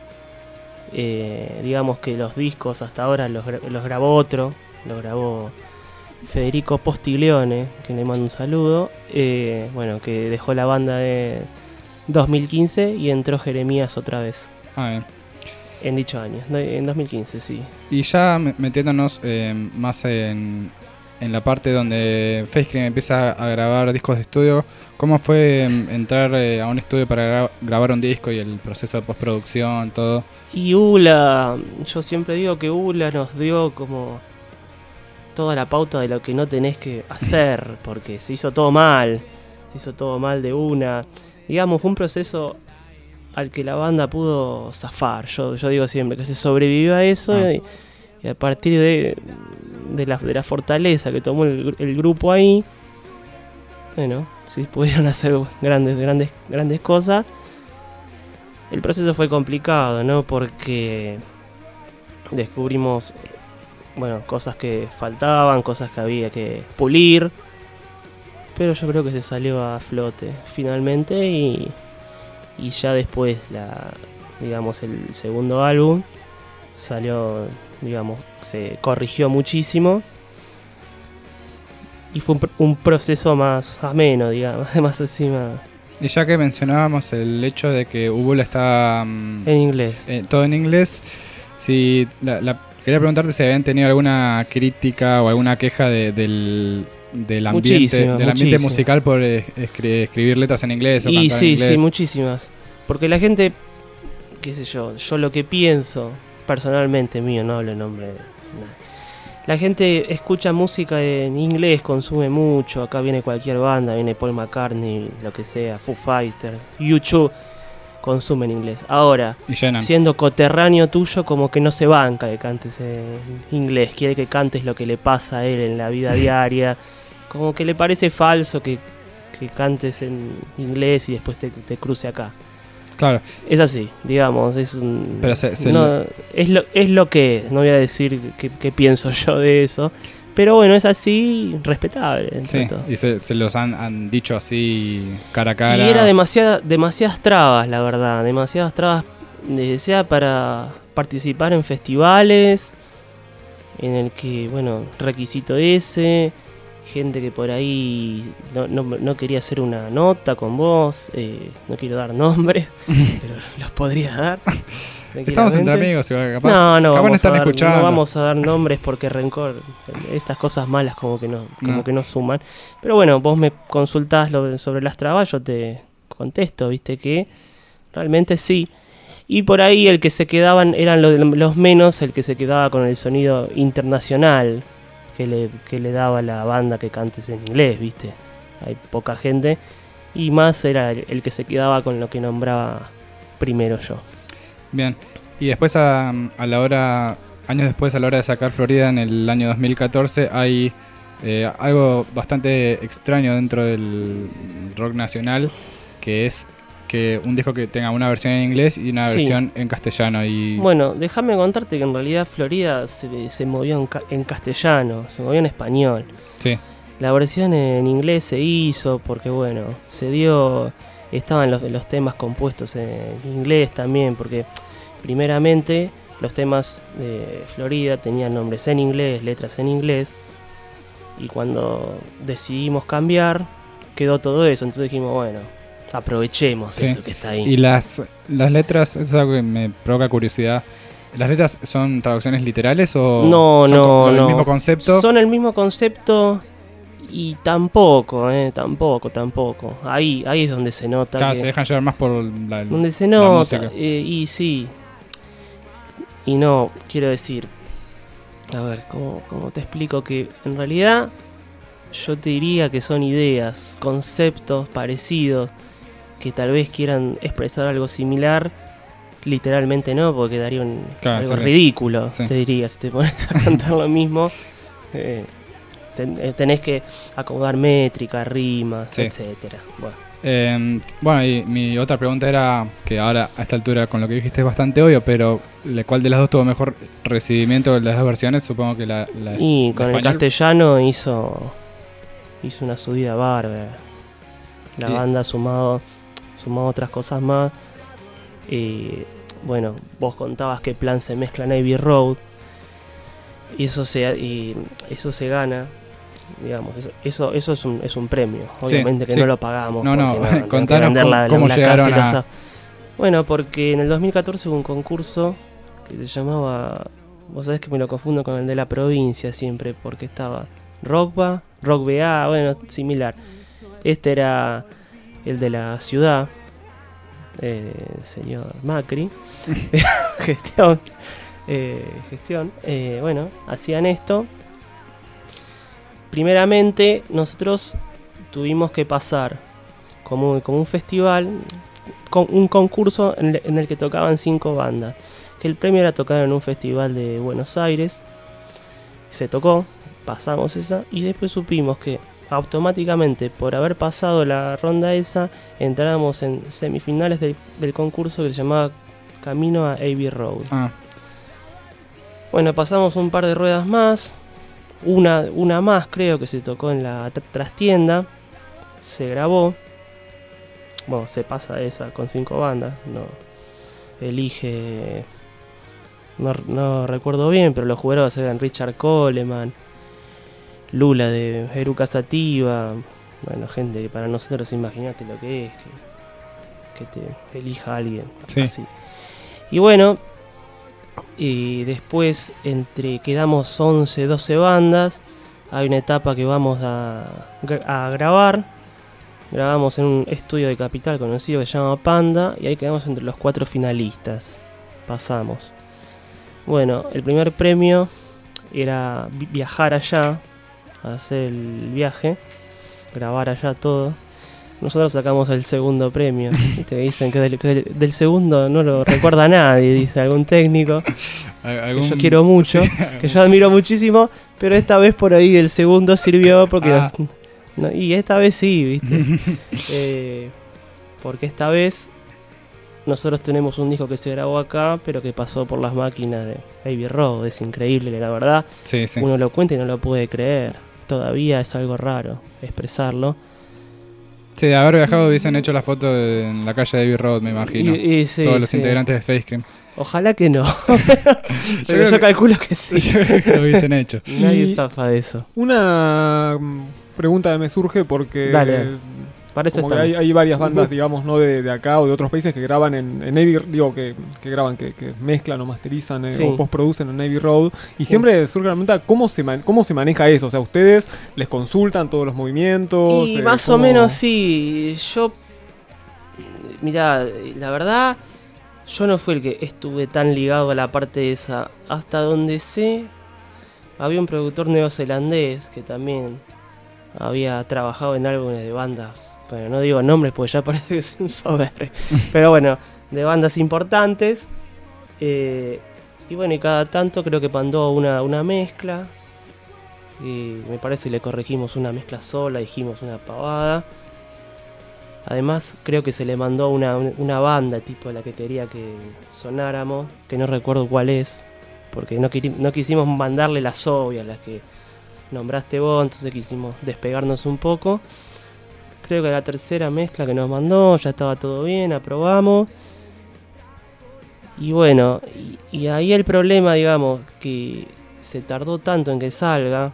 Eh, digamos que los discos hasta ahora los, gra- los grabó otro, los grabó Federico Postiglione, que le mando un saludo. Eh, bueno, que dejó la banda de dos mil quince y entró Jeremías otra vez.
Ah, bien.
En dicho año, no, en dos mil quince, sí.
Y ya me- metiéndonos eh, más en, en la parte donde Facecream empieza a grabar discos de estudio, ¿cómo fue em, entrar eh, a un estudio para gra- grabar un disco y el proceso de postproducción, todo?
Y Ula, yo siempre digo que Ula nos dio como toda la pauta de lo que no tenés que hacer, porque se hizo todo mal, se hizo todo mal de una. Digamos, fue un proceso al que la banda pudo zafar. Yo, yo digo siempre que se sobrevivió a eso
Ah.
y, y a partir de, de, la, de la fortaleza que tomó el, el grupo ahí, bueno, sí pudieron hacer grandes, grandes, grandes cosas. El proceso fue complicado, ¿no? Porque descubrimos, bueno, cosas que faltaban, cosas que había que pulir. pero yo creo que se salió a flote finalmente y, y ya después, la, digamos, el segundo álbum salió, digamos, se corrigió muchísimo y fue un, un proceso más ameno, digamos, más así, más...
Y ya que mencionábamos el hecho de que Ubula está... Um,
en inglés.
Eh, todo en inglés, si la, la, quería preguntarte si habían tenido alguna crítica o alguna queja de, del, del ambiente,
muchísimas,
del ambiente
muchísimas.
musical por eh, escri- escribir letras en inglés o
Y
cantar
sí,
en inglés.
sí, muchísimas. Porque la gente, qué sé yo, yo lo que pienso, personalmente mío, no hablo en nombre de nadie. La gente escucha música en inglés, consume mucho, acá viene cualquier banda, viene Paul McCartney, lo que sea, Foo Fighters, U dos, consumen inglés. Ahora, siendo coterráneo tuyo, como que no se banca que cantes en inglés, quiere que cantes lo que le pasa a él en la vida diaria, como que le parece falso que, que cantes en inglés y después te, te cruce acá.
Claro.
Es así, digamos, es un,
Pero se, se
no, es, lo, es lo que es, no voy a decir qué, qué pienso yo de eso, pero bueno, es así, respetable.
Sí, todo. Y se, se los han, han dicho así cara a cara.
Y era demasiada, demasiadas trabas, la verdad, demasiadas trabas, eh, sea para participar en festivales, en el que, bueno, requisito ese... Gente que por ahí no, no, no quería hacer una nota con vos, eh, no quiero dar nombres, pero los podría dar.
Estamos entre amigos, capaz,
no, no,
capaz
vamos
están
a dar,
escuchando.
No vamos a dar nombres porque rencor, estas cosas malas como que no, como
no.
que no suman. Pero bueno, vos me consultás lo, sobre las trabas, yo te contesto, viste que realmente sí. Y por ahí el que se quedaban eran los, los menos, el que se quedaba con el sonido internacional. Que le, que le daba la banda que cantes en inglés, ¿viste? Hay poca gente. Y más era el, el que se quedaba con lo que nombraba primero yo.
Bien. Y después, a, a la hora, años después, a la hora de sacar Florida en el año dos mil catorce, hay eh, algo bastante extraño dentro del rock nacional, que es que un disco que tenga una versión en inglés y una
Sí.
versión en castellano. Y
Bueno, déjame contarte que en realidad Florida se, se movió en, ca- en castellano, se movió en español.
Sí.
La versión en inglés se hizo porque, bueno, se dio, estaban los, los temas compuestos en inglés también, porque primeramente los temas de Florida tenían nombres en inglés, letras en inglés, y cuando decidimos cambiar, quedó todo eso, entonces dijimos, bueno, aprovechemos
Sí.
eso que está ahí.
Y las, las letras, eso es algo que me provoca curiosidad. ¿Las letras son traducciones literales o
No,
son
no,
con el
no.
mismo concepto?
Son el mismo concepto y tampoco, eh, tampoco, tampoco. Ahí, ahí es donde se nota.
Claro,
que,
se dejan llevar más por la,
donde se
la
nota.
música.
Eh, y sí. Y no, quiero decir. A ver, ¿cómo, cómo te explico? Que en realidad yo te diría que son ideas, conceptos parecidos, que tal vez quieran expresar algo similar. Literalmente no, porque quedaría un,
Claro,
algo
sí.
ridículo,
Sí.
te diría, si te pones a cantar lo mismo. Eh, ten- eh, tenés que acomodar métrica, rimas,
Sí.
etcétera. Bueno.
Eh, bueno, y mi otra pregunta era, que ahora a esta altura con lo que dijiste es bastante obvio, pero ¿le- ¿cuál de las dos tuvo mejor recibimiento de las dos versiones? Supongo que la, la
Y
la
con el
español.
castellano hizo hizo una subida bárbara. La
Y-
banda ha sumado, sumado otras cosas más. Eh, bueno, vos contabas que Plan se mezcla en Abbey Road. Y eso se, y eso se gana. Digamos, eso, eso, eso es, un, es un premio.
Sí,
Obviamente que
sí.
no lo pagamos.
No, no,
porque tengo que
contanos
vender
cómo-
la- la-
cómo
una
llegaron
casa y
a-
los a- Bueno, porque en el dos mil catorce hubo un concurso que se llamaba. Vos sabés que me lo confundo con el de la provincia siempre, porque estaba Rockba, Rock B A, bueno, similar. Este era el de la ciudad, eh, señor Macri. gestión. Eh, gestión. Eh, bueno, hacían esto. Primeramente, nosotros tuvimos que pasar como, como un festival, con un concurso en el, en el que tocaban cinco bandas. Que el premio era tocar en un festival de Buenos Aires. Se tocó, pasamos esa, y después supimos que automáticamente, por haber pasado la ronda esa, entrábamos en semifinales del, del concurso que se llamaba Camino a Abbey Road.
Ah.
Bueno, pasamos un par de ruedas más, una, una más creo que se tocó en la tr- trastienda, se grabó. Bueno, se pasa esa con cinco bandas. No elige. No, no recuerdo bien, pero los jugadores eran Richard Coleman, Lula de Eruca Sativa. Bueno, gente que para nosotros, imagínate lo que es que, que te elija a alguien sí. así. Y bueno, y después entre quedamos once, doce bandas. Hay una etapa que vamos a, a grabar. Grabamos en un estudio de Capital conocido que se llama Panda. Y ahí quedamos entre los cuatro finalistas. Pasamos. Bueno, el primer premio era viajar allá, hacer el viaje, grabar allá todo. Nosotros sacamos el segundo premio. Te dicen que del, que del segundo no lo recuerda nadie, dice algún técnico. ¿Algún... Que yo quiero mucho, sí, que yo admiro muchísimo, pero esta vez por ahí el segundo sirvió porque... Ah. Los, no, y esta vez sí, ¿viste? eh, porque esta vez nosotros tenemos un disco que se grabó acá, pero que pasó por las máquinas de Abbey Road. Es increíble, la verdad.
Sí, sí.
Uno lo cuenta y no lo puede creer. Todavía es algo raro expresarlo.
Sí, de haber viajado hubiesen hecho la foto de, en la calle de Abbey Road, me imagino. Y, y sí, todos los sí. integrantes de Facecream.
Ojalá que no. Pero yo, yo calculo que sí.
Yo creo que lo hubiesen hecho.
Nadie y zafa de eso.
Una pregunta me surge porque...
Dale. Para eso
como que hay, hay varias bandas, digamos, no de, de acá o de otros países que graban en, en Abbey, digo, que, que graban, que, que mezclan o masterizan eh, sí. o postproducen en Abbey Road. Y sí. siempre surge la pregunta, ¿cómo se, man, ¿cómo se maneja eso? O sea, ¿ustedes les consultan todos los movimientos?
Y
eh,
más
¿cómo?
o menos sí. Yo, mirá, la verdad, yo no fui el que estuve tan ligado a la parte esa. Hasta donde sé, había un productor neozelandés que también había trabajado en álbumes de bandas. Bueno, no digo nombres porque ya parece que soy un soberbio. Pero bueno, de bandas importantes. Eh, y bueno, y cada tanto creo que mandó una, una mezcla. Y me parece que le corregimos una mezcla sola, dijimos una pavada. Además, creo que se le mandó una, una banda tipo la que quería que sonáramos, que no recuerdo cuál es. Porque no, no quisimos mandarle las obvias, las que nombraste vos, entonces quisimos despegarnos un poco. Creo que la tercera mezcla que nos mandó, ya estaba todo bien, aprobamos. Y bueno, y, y ahí el problema, digamos, que se tardó tanto en que salga,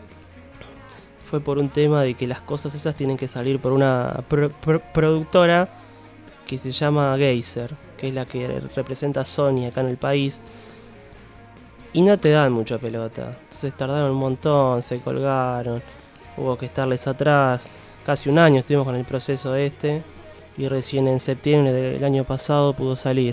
fue por un tema de que las cosas esas tienen que salir por una pro, pro, productora que se llama Geyser, que es la que representa a Sony acá en el país. Y no te dan mucha pelota. Entonces tardaron un montón, se colgaron, hubo que estarles atrás. Casi un año estuvimos con el proceso este y recién en septiembre del año pasado pudo salir.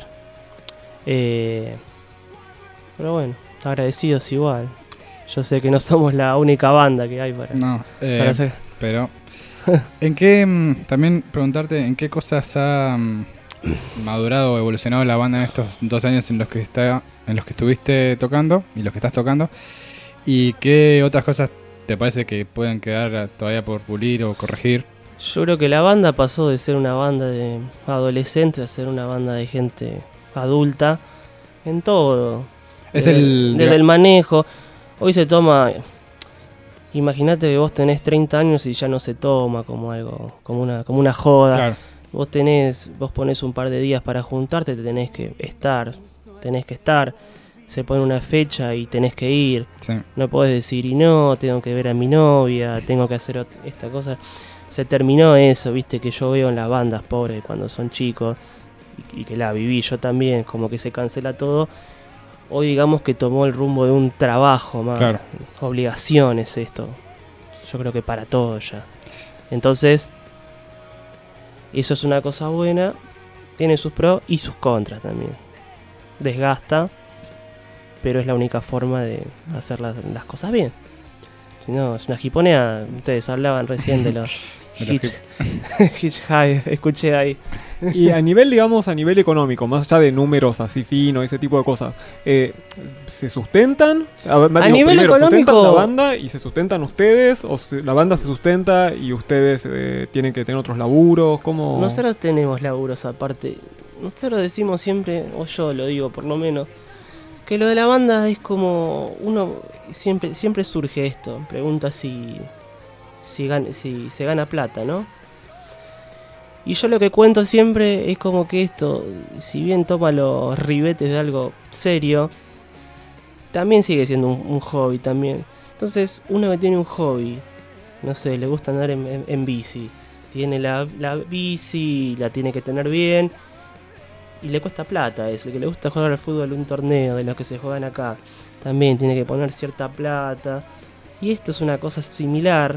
Eh, pero bueno, agradecidos igual. Yo sé que no somos la única banda que hay para,
no, eh,
para hacer.
Pero, ¿en qué, también preguntarte, en qué cosas ha um, madurado o evolucionado la banda en estos dos años en los que está, en los que estuviste tocando y los que estás tocando? ¿Y qué otras cosas te parece que pueden quedar todavía por pulir o corregir?
Yo creo que la banda pasó de ser una banda de adolescentes a ser una banda de gente adulta en todo.
Es
desde,
el,
desde el manejo. Hoy se toma... Imagínate que vos tenés treinta años y ya no se toma como algo, como una, como una joda. Claro. Vos tenés, vos ponés un par de días para juntarte, te tenés que estar, tenés que estar. Se pone una fecha y tenés que ir. Sí. No podés decir, y no, tengo que ver a mi novia, tengo que hacer esta cosa. Se terminó eso, viste, que yo veo en las bandas pobres cuando son chicos, y, y que la viví yo también, como que se cancela todo. Hoy digamos que tomó el rumbo de un trabajo más, claro. Obligaciones esto. Yo creo que para todo ya. Entonces, eso es una cosa buena, tiene sus pros y sus contras también. Desgasta, pero es la única forma de hacer las, las cosas bien. Si no, es una jiponea. Ustedes hablaban recién de los hitch, hitch high, escuché ahí.
Y a nivel, digamos, a nivel económico, más allá de números así finos, ese tipo de cosas, eh, ¿se sustentan? A, ver,
a
digo,
nivel
primero,
económico,
¿sustentan la banda y se sustentan ustedes? ¿O se, la banda se sustenta y ustedes eh, tienen que tener otros laburos? ¿Cómo?
Nosotros tenemos laburos aparte. Nosotros decimos siempre, o yo lo digo por lo menos, que lo de la banda es como uno siempre siempre surge esto, pregunta si si, gana, si se gana plata, ¿no? Y yo lo que cuento siempre es como que esto, si bien toma los ribetes de algo serio, también sigue siendo un, un hobby también. Entonces, uno que tiene un hobby, no sé, le gusta andar en, en, en bici, tiene la, la bici, la tiene que tener bien, y le cuesta plata eso. El que le gusta jugar al fútbol en un torneo de los que se juegan acá, también tiene que poner cierta plata. Y esto es una cosa similar.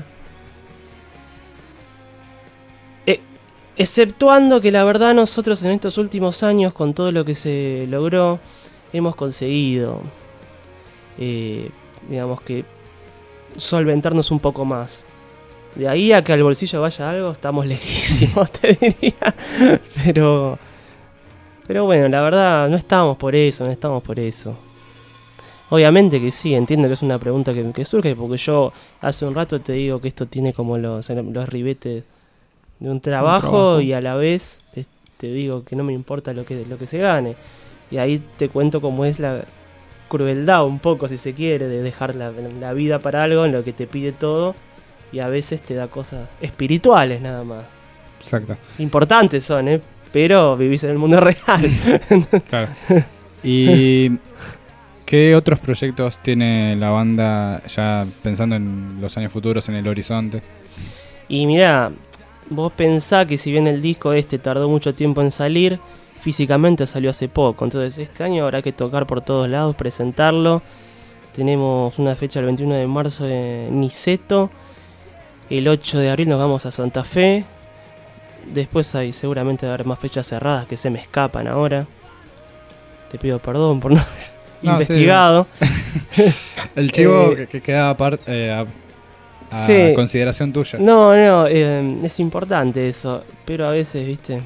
Eh, exceptuando que la verdad nosotros en estos últimos años, con todo lo que se logró, hemos conseguido, eh, digamos que, solventarnos un poco más. De ahí a que al bolsillo vaya algo, estamos lejísimos, te diría. Pero... Pero bueno, la verdad, no estamos por eso, no estamos por eso. Obviamente que sí, entiendo que es una pregunta que, que surge, porque yo hace un rato te digo que esto tiene como los, los ribetes de un trabajo, un trabajo. Y a la vez te, te digo que no me importa lo que, lo que se gane. Y ahí te cuento cómo es la crueldad un poco, si se quiere, de dejar la, la vida para algo en lo que te pide todo y a veces te da cosas espirituales nada más.
Exacto.
Importantes son, ¿eh? Pero vivís en el mundo real.
Claro. ¿Y qué otros proyectos tiene la banda ya pensando en los años futuros, en el horizonte?
Y mirá, vos pensá que si bien el disco este tardó mucho tiempo en salir, físicamente salió hace poco. Entonces este año habrá que tocar por todos lados, presentarlo. Tenemos una fecha el veintiuno de marzo en Niceto. El ocho de abril nos vamos a Santa Fe. Después hay seguramente va a haber más fechas cerradas que se me escapan ahora. Te pido perdón por no haber no, investigado.
Sí. El chivo eh, que, que queda part, eh, a, a sí. consideración tuya.
No, no, eh, es importante eso. Pero a veces, viste,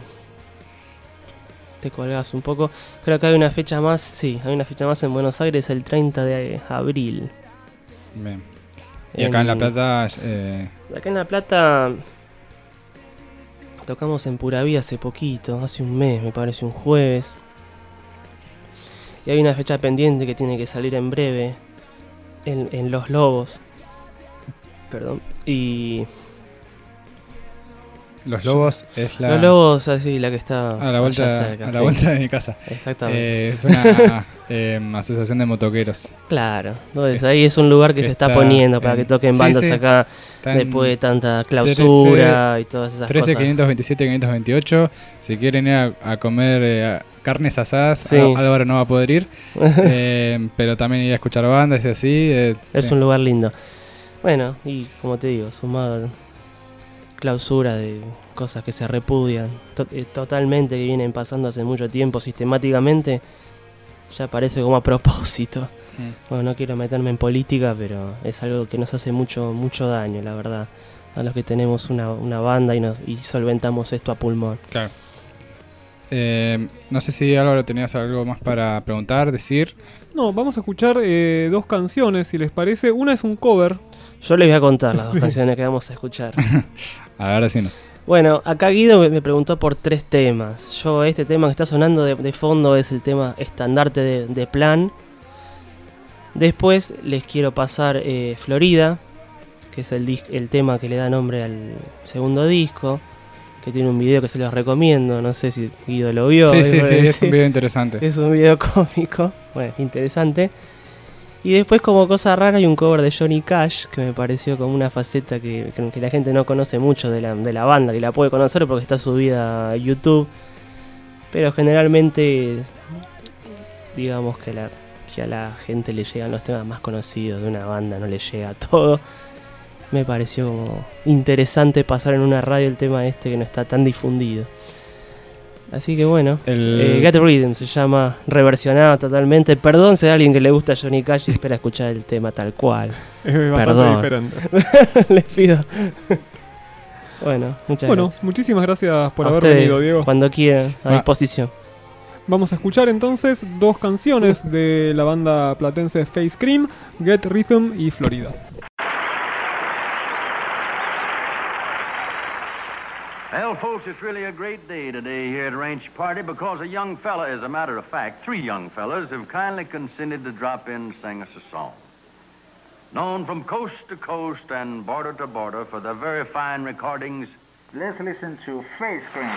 te colgás un poco. Creo que hay una fecha más, sí, hay una fecha más en Buenos Aires el treinta de abril.
Bien. Y acá en, en La Plata... Eh...
Acá en La Plata... Tocamos en Pura Vida hace poquito, hace un mes, me parece, un jueves. Y hay una fecha pendiente que tiene que salir en breve, en, en Los Lobos. Perdón. Y...
Los Lobos Yo, es la...
Los Lobos, así, la que está
a la vuelta,
cerca,
a la
sí.
vuelta de mi casa.
Exactamente.
Eh, es una eh, asociación de motoqueros.
Claro, entonces ahí es un lugar que, que se está, está poniendo para en, que toquen bandas sí, sí. acá después de tanta clausura trece, y todas esas
trece,
cosas.
quinientos veintisiete, quinientos veintiocho. Si quieren ir a, a comer eh, a carnes asadas,
sí.
Álvaro no va a poder ir. eh, pero también ir a escuchar bandas y así. Eh,
es
sí.
un lugar lindo. Bueno, y como te digo, sumado clausura de cosas que se repudian to- eh, totalmente, que vienen pasando hace mucho tiempo sistemáticamente, ya parece como a propósito. Mm. Bueno, no quiero meterme en política, pero es algo que nos hace mucho mucho daño, la verdad, a los que tenemos una, una banda y, nos, y solventamos esto a pulmón.
Claro. Eh, no sé si Álvaro tenías algo más para preguntar, decir.
No, vamos a escuchar eh, dos canciones, si les parece. Una es un cover.
Yo les voy a contar las sí. dos canciones que vamos a escuchar.
A ver, decinos.
Bueno, acá Guido me preguntó por tres temas. Yo, este tema que está sonando de, de fondo es el tema estandarte de, de Plan. Después les quiero pasar eh, Florida, que es el, dis- el tema que le da nombre al segundo disco, que tiene un video que se los recomiendo. No sé si Guido lo vio.
Sí, sí, sí, es un video interesante.
Es un video cómico, bueno, interesante. Y después, como cosa rara, hay un cover de Johnny Cash que me pareció como una faceta que, que, que la gente no conoce mucho de la, de la banda, que la puede conocer porque está subida a YouTube, pero generalmente digamos que, la, que a la gente le llegan los temas más conocidos de una banda, no le llega todo. Me pareció como interesante pasar en una radio el tema este que no está tan difundido. Así que bueno, el... eh, Get Rhythm se llama, reversionado totalmente. Perdón si hay alguien que le gusta Johnny Cash y espera escuchar el tema tal cual.
Es
Perdón.
diferente.
Les pido. Bueno, muchas
bueno,
gracias.
muchísimas gracias por
a
haber
ustedes,
venido, Diego.
Cuando quieran, a ah. disposición.
Vamos a escuchar entonces dos canciones de la banda platense Face Cream, Get Rhythm y Florida.
Well, folks, it's really a great day today here at Ranch Party because a young fella, as a matter of fact, three young fellas have kindly consented to drop in and sing us a song. Known from coast to coast and border to border for their very fine recordings,
Let's listen to Face Cream.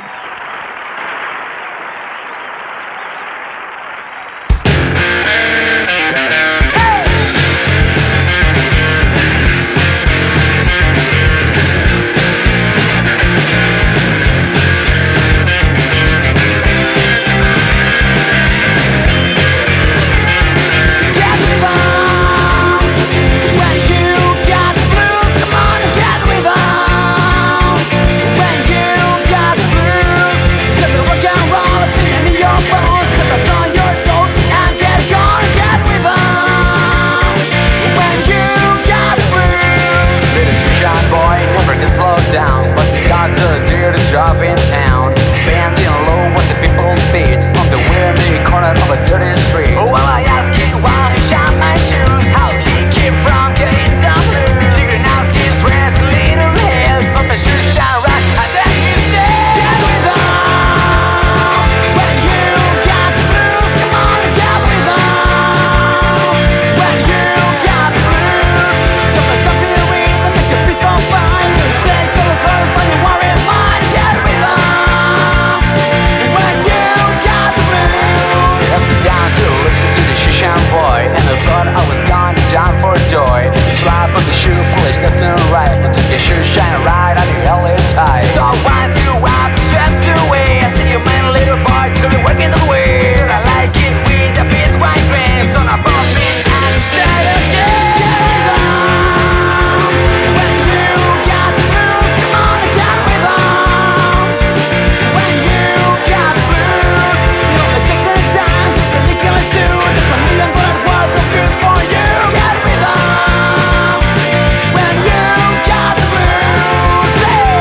Down, but he's got a dirty job in town. Bending low with the people's feet on the weary corner of a dirty street. Oh, well, I asked him while he shined my shoes, how he keep from getting down blues. He can ask his friends a little head, but my shoes shine right. And then he said, get with them. When you got the blues, come on and get with them. When you got the blues, come on, jump in the wind and make your feet on fire. Boy, and I thought I was gonna jump for joy. Slap of the shoe polish left and right, and took your shoe shine right on the L A tie. So I wanted to wipe the sweat away. I see you man, little boy, to be working the way. Said I like it with a bit white grain. Turn up on me and said again. When you got the blues, come on and get with them. When you got the blues, you don't make us a dime, just a nickel and two. Just a million dollars worth of good for you. Get with them. When you got the blues, hey.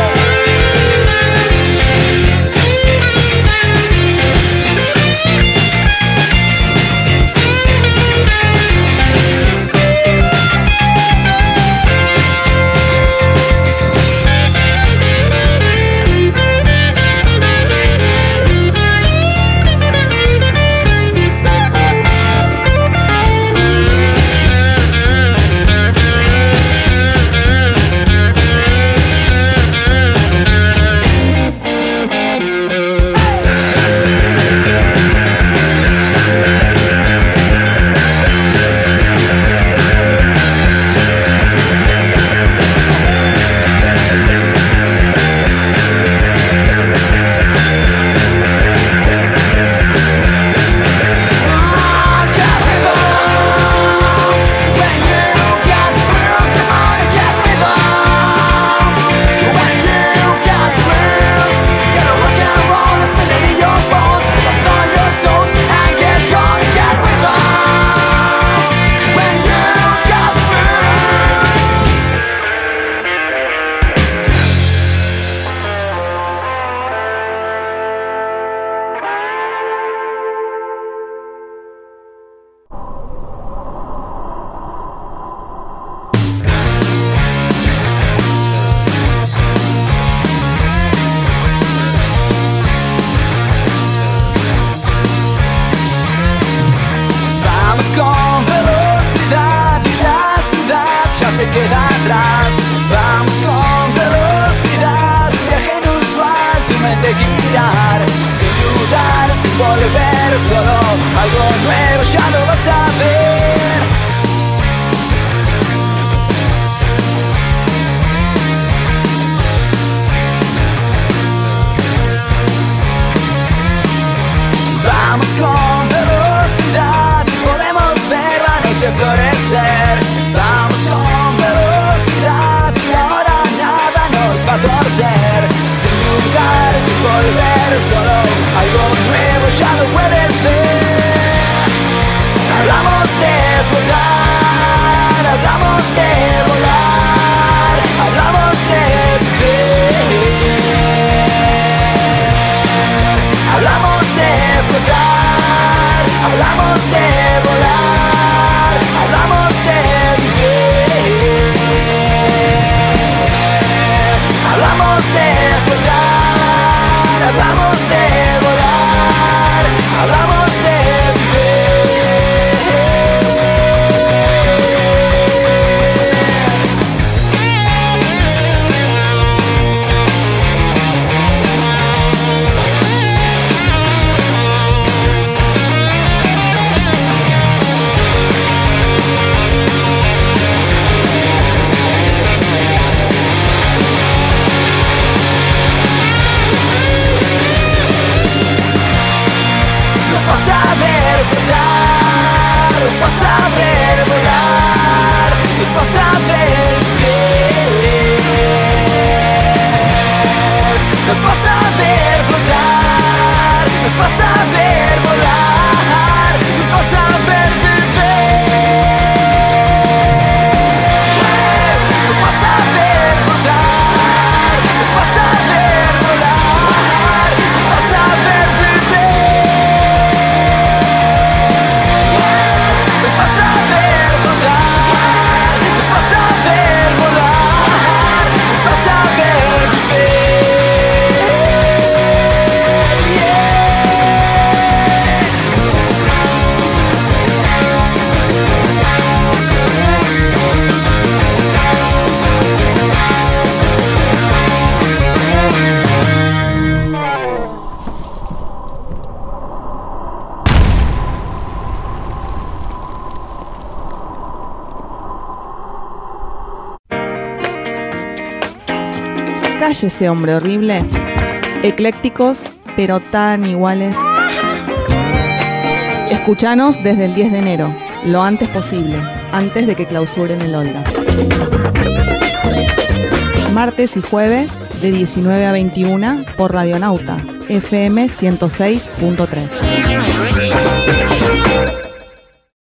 Se queda atrás, vamos con velocidad, un viaje inusual, tu mente girar, sin dudar, sin volver, solo algo nuevo ya lo vas a ver. Vamos con velocidad y podemos ver la noche florecer. Vamos con velocidad y ahora nada nos va a torcer. Sin dudar, sin volver, solo algo nuevo ya lo puedes ver. Hablamos de flotar, hablamos de volar, hablamos de vivir. Hablamos de flotar, hablamos de volar, hablamos de vivir. Hablamos de flotar, hablamos de volar.
vas a ver volar, nos vas a ver vivir, nos vas a ver flotar, nos vas a ver volar, nos vas a ver vivir, nos vas a ver flotar, nos vas a ver volar, nos vas a ver vivir, nos vas a ver flotar, nos vas a ver volar, nos vas a ver vivir.
Cállese, hombre horrible. Eclécticos, pero tan iguales. Escuchanos desde el diez de enero, lo antes posible, antes de que clausuren el Olga. Martes y jueves, de diecinueve a veintiuna, por Radionauta, F M ciento seis punto tres.